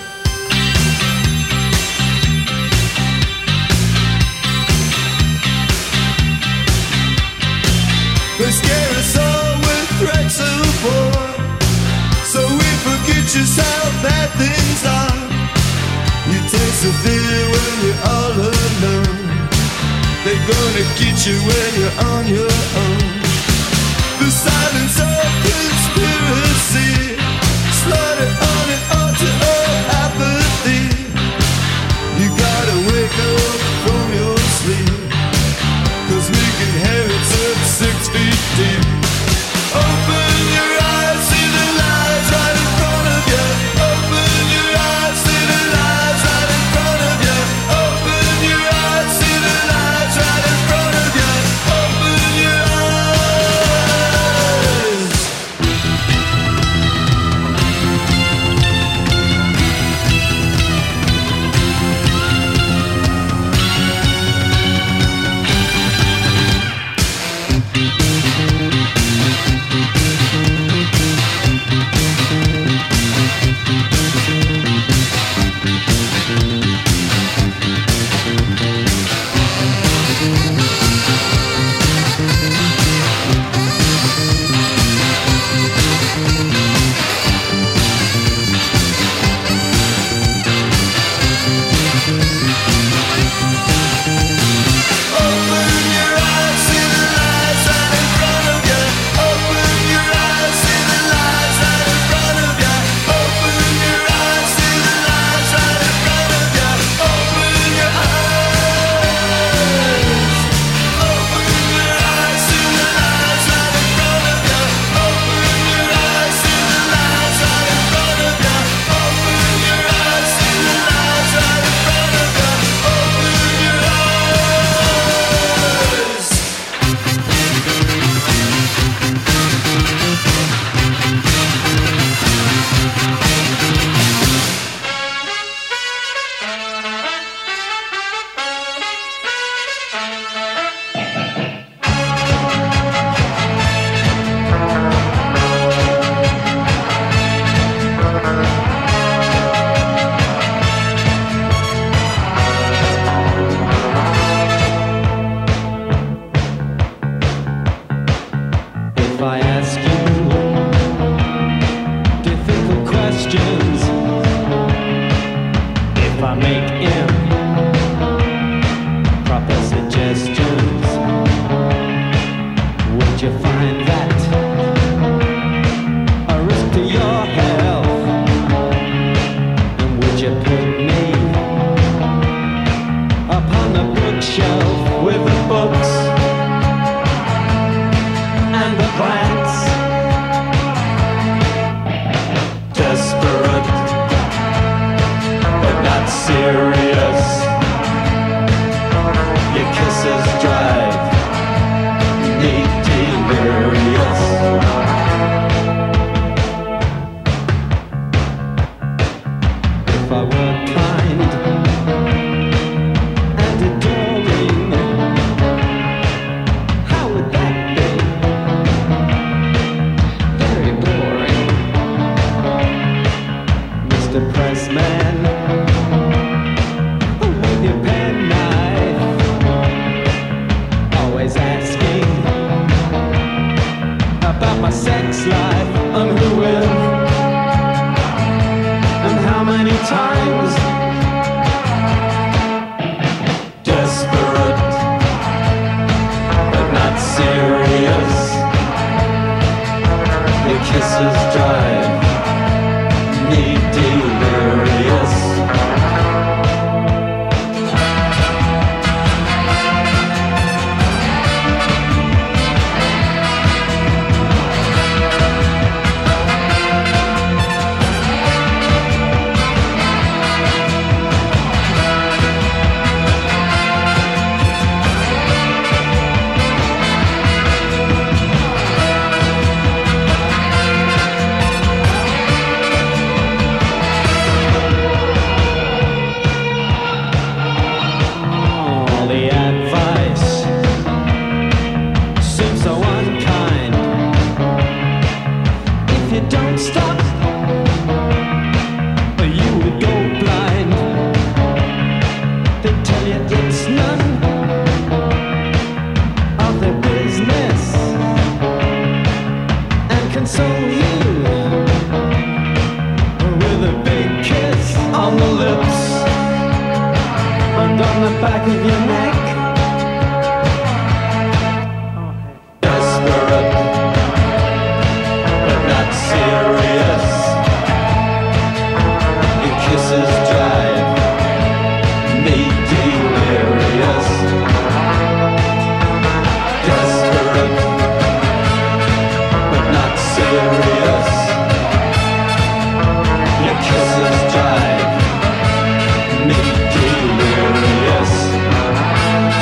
Speaker 15: They scare us all with threats of war, so we forget just how bad things are. You taste the fear when you're all alone. They're gonna get you when you're on your own. The silence of conspiracy, slaughter on and on to all apathy. You gotta wake up from your sleep, 'cause we can hear it's up 6 feet deep. Open your eyes, see the lights right in front of you. Open your eyes, see the lights right in front of you. Open your eyes, see the lights right in front of you. Open your eyes.
Speaker 16: If I ask you difficult questions, if I make improper suggestions, would you find that a risk to your health? And would you put me upon the bookshelf with the books and the plants? Desperate, but not serious. Your kisses drive me delirious. If I were kind and adoring, how would that be? Very boring. Mr. Pressman, and on the back of your neck. Desperate, but not serious. Your kisses drive me delirious. Desperate, but not serious. Your kisses drive me delirious.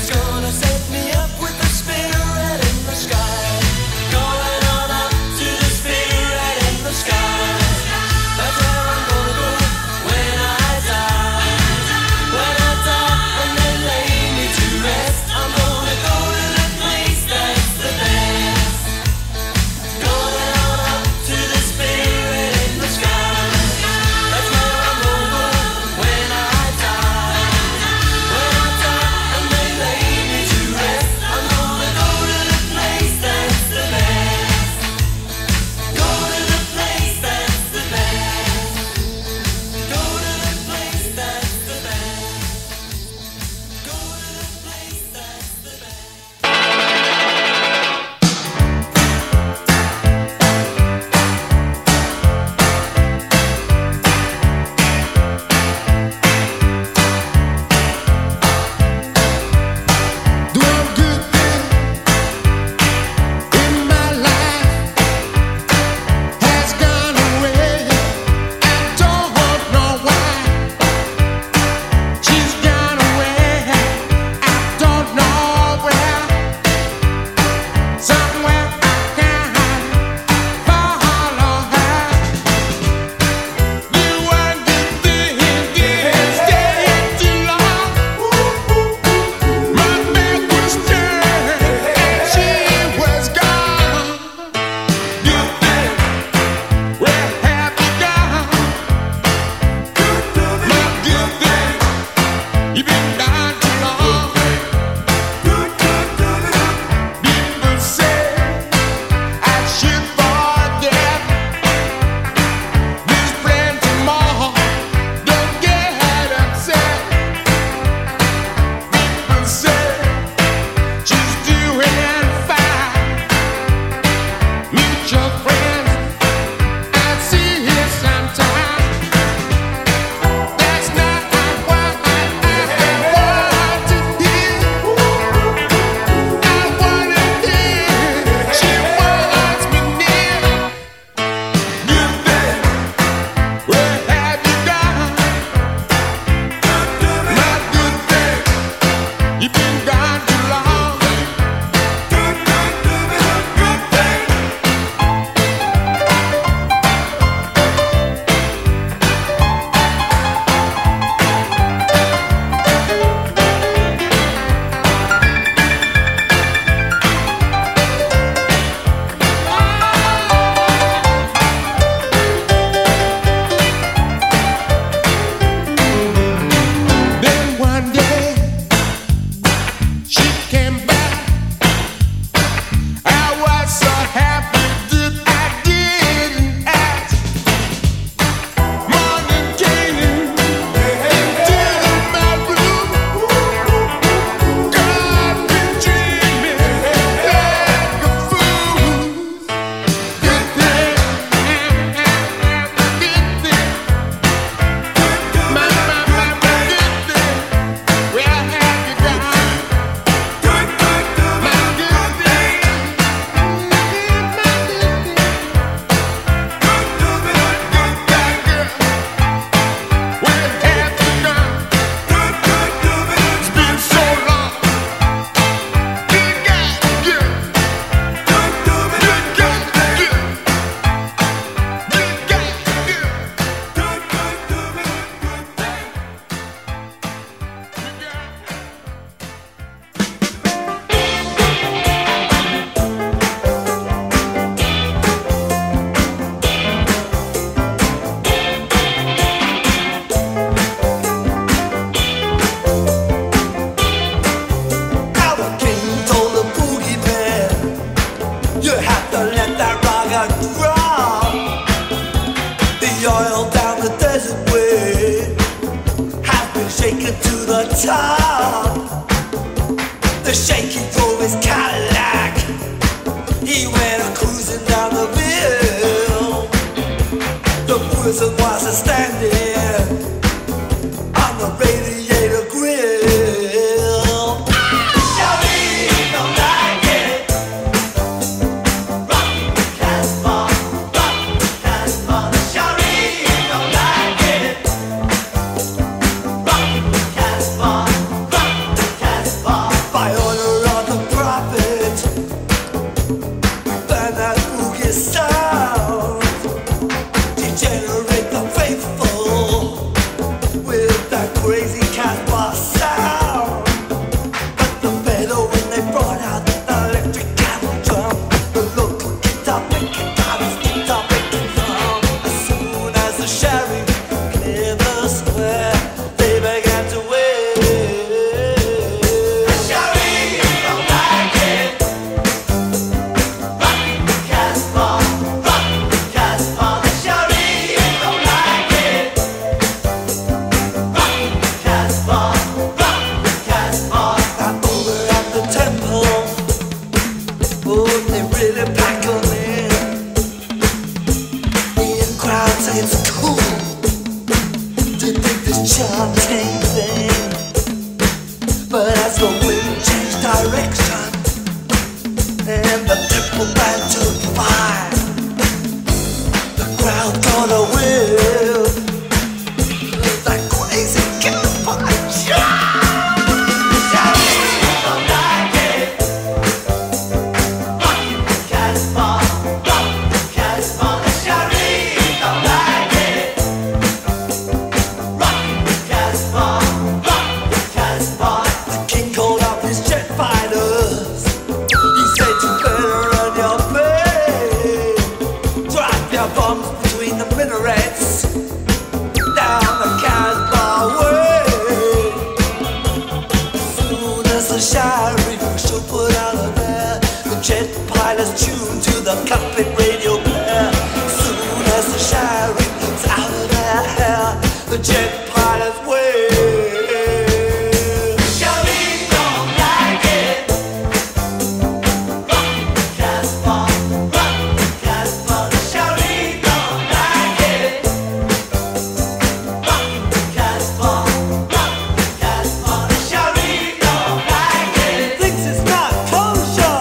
Speaker 2: top. The shaky drove his Cadillac. He went cruising down the hill. The person was standing on the radiator grill. Shawty don't like it. Rock the Casbah, rock the Casbah. Shawty don't like it. Rock the Casbah, rock the Casbah.
Speaker 15: direction, and the people back to fight. The crowd gonna win. That crazy campfire. Tuned to the cockpit radio player. Soon as the sheriff's out of their hair, the jet pilots wave. Sheriff don't like it. Rock the Casbah, the sheriff don't like it. Rock the Casbah, the sheriff don't like it. Thinks it's not kosher.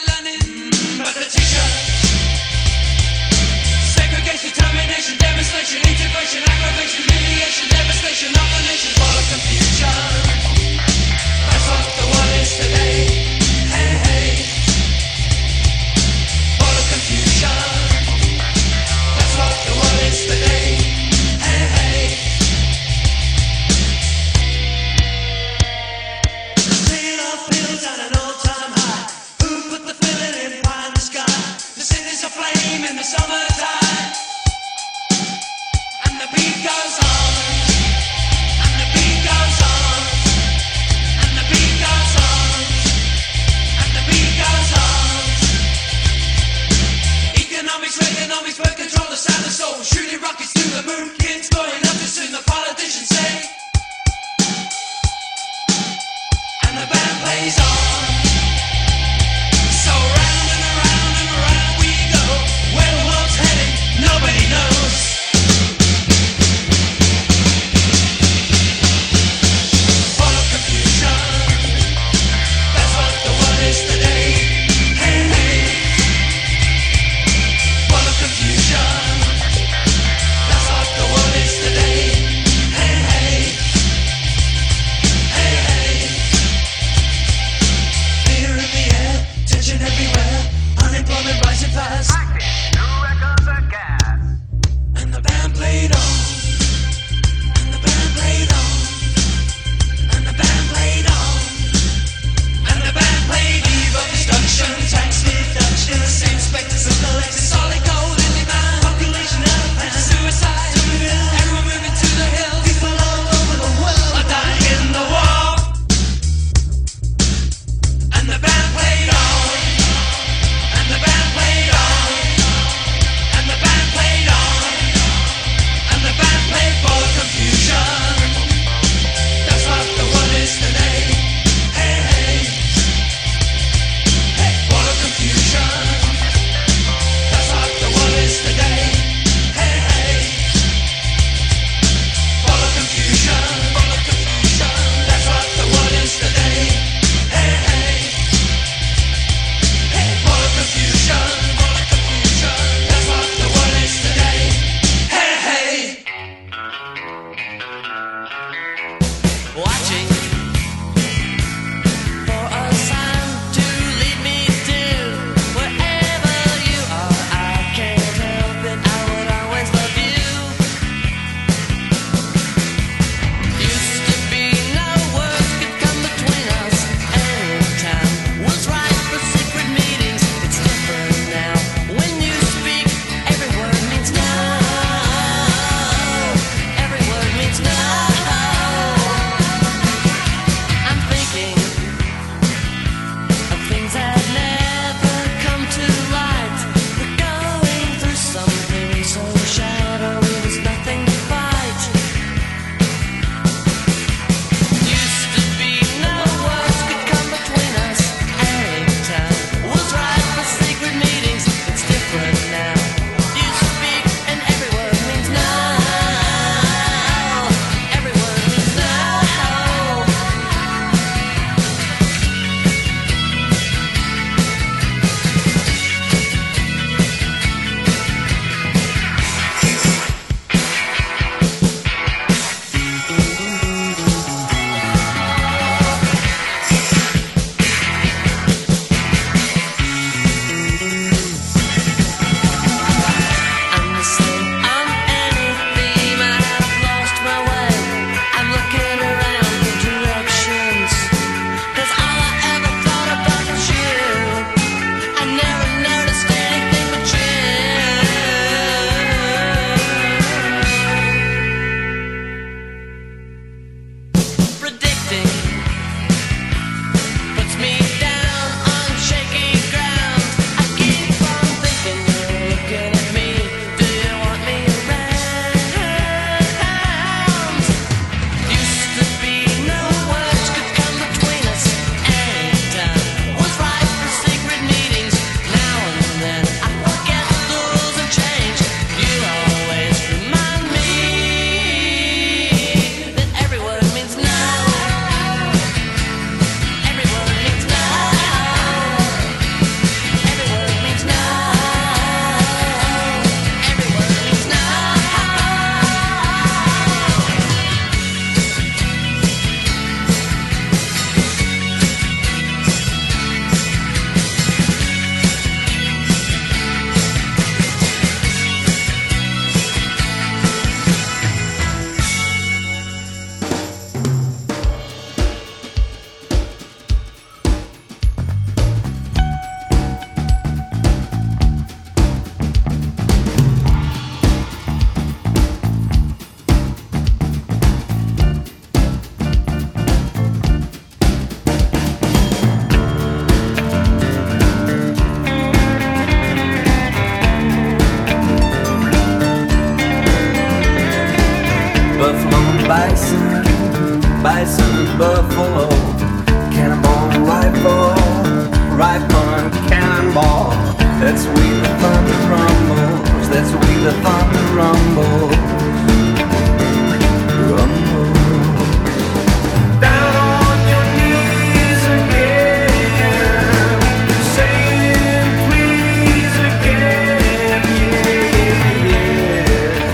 Speaker 3: Segregation, termination, demonstration.
Speaker 17: bison, buffalo, cannonball and rifle, rifle and cannonball. That's the way the thunder rumbles. That's the way the thunder rumbles. Rumbles. Down on your knees again, saying please again, yeah.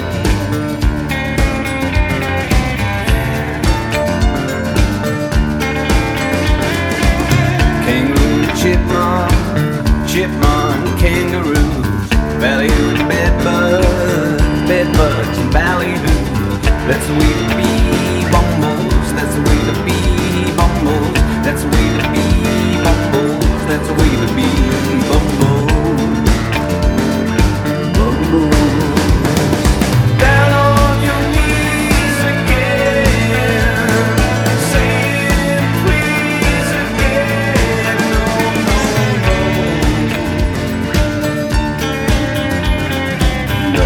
Speaker 17: Kangaroo, chipmunk, kangaroos, ballyhoo, bedbugs and ballyhoo. That's the way to be bumbles. That's the way to be bumbles. That's the way to be bumbles. That's the way to be bumbles. Bumbles. Down on your knees again, saying please again. No, no, no.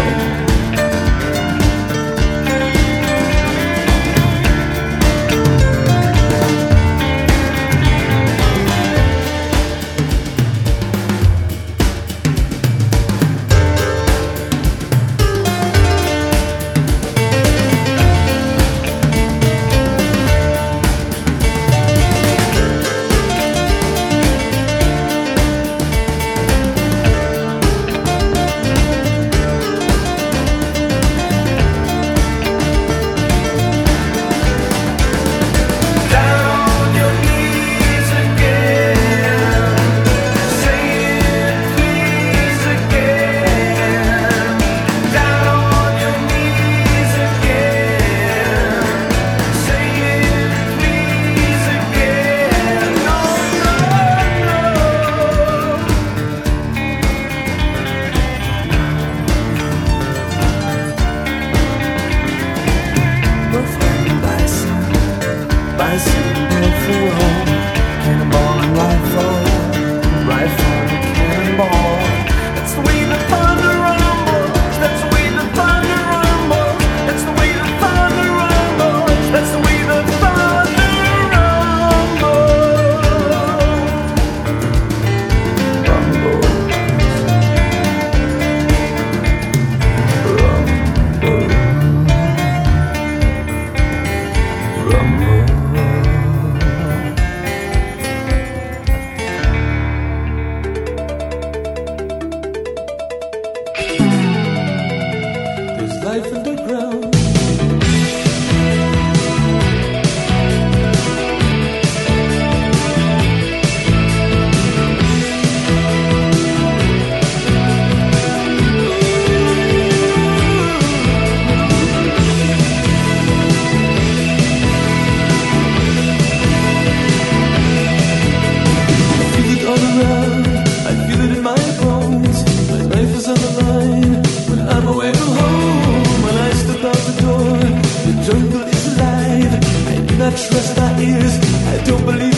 Speaker 17: Bison, buffalo, cannonball and rifle, rifle and cannonball. That's the way the thunder rumbles. That's the way the thunder rumbles. That's the way the thunder rumbles. That's the way the thunder
Speaker 5: There's life underground. I feel it all around. I feel it in my bones. My life is on the line when I'm away from home. When I step out the door, the jungle is alive. I do not trust my ears. I don't believe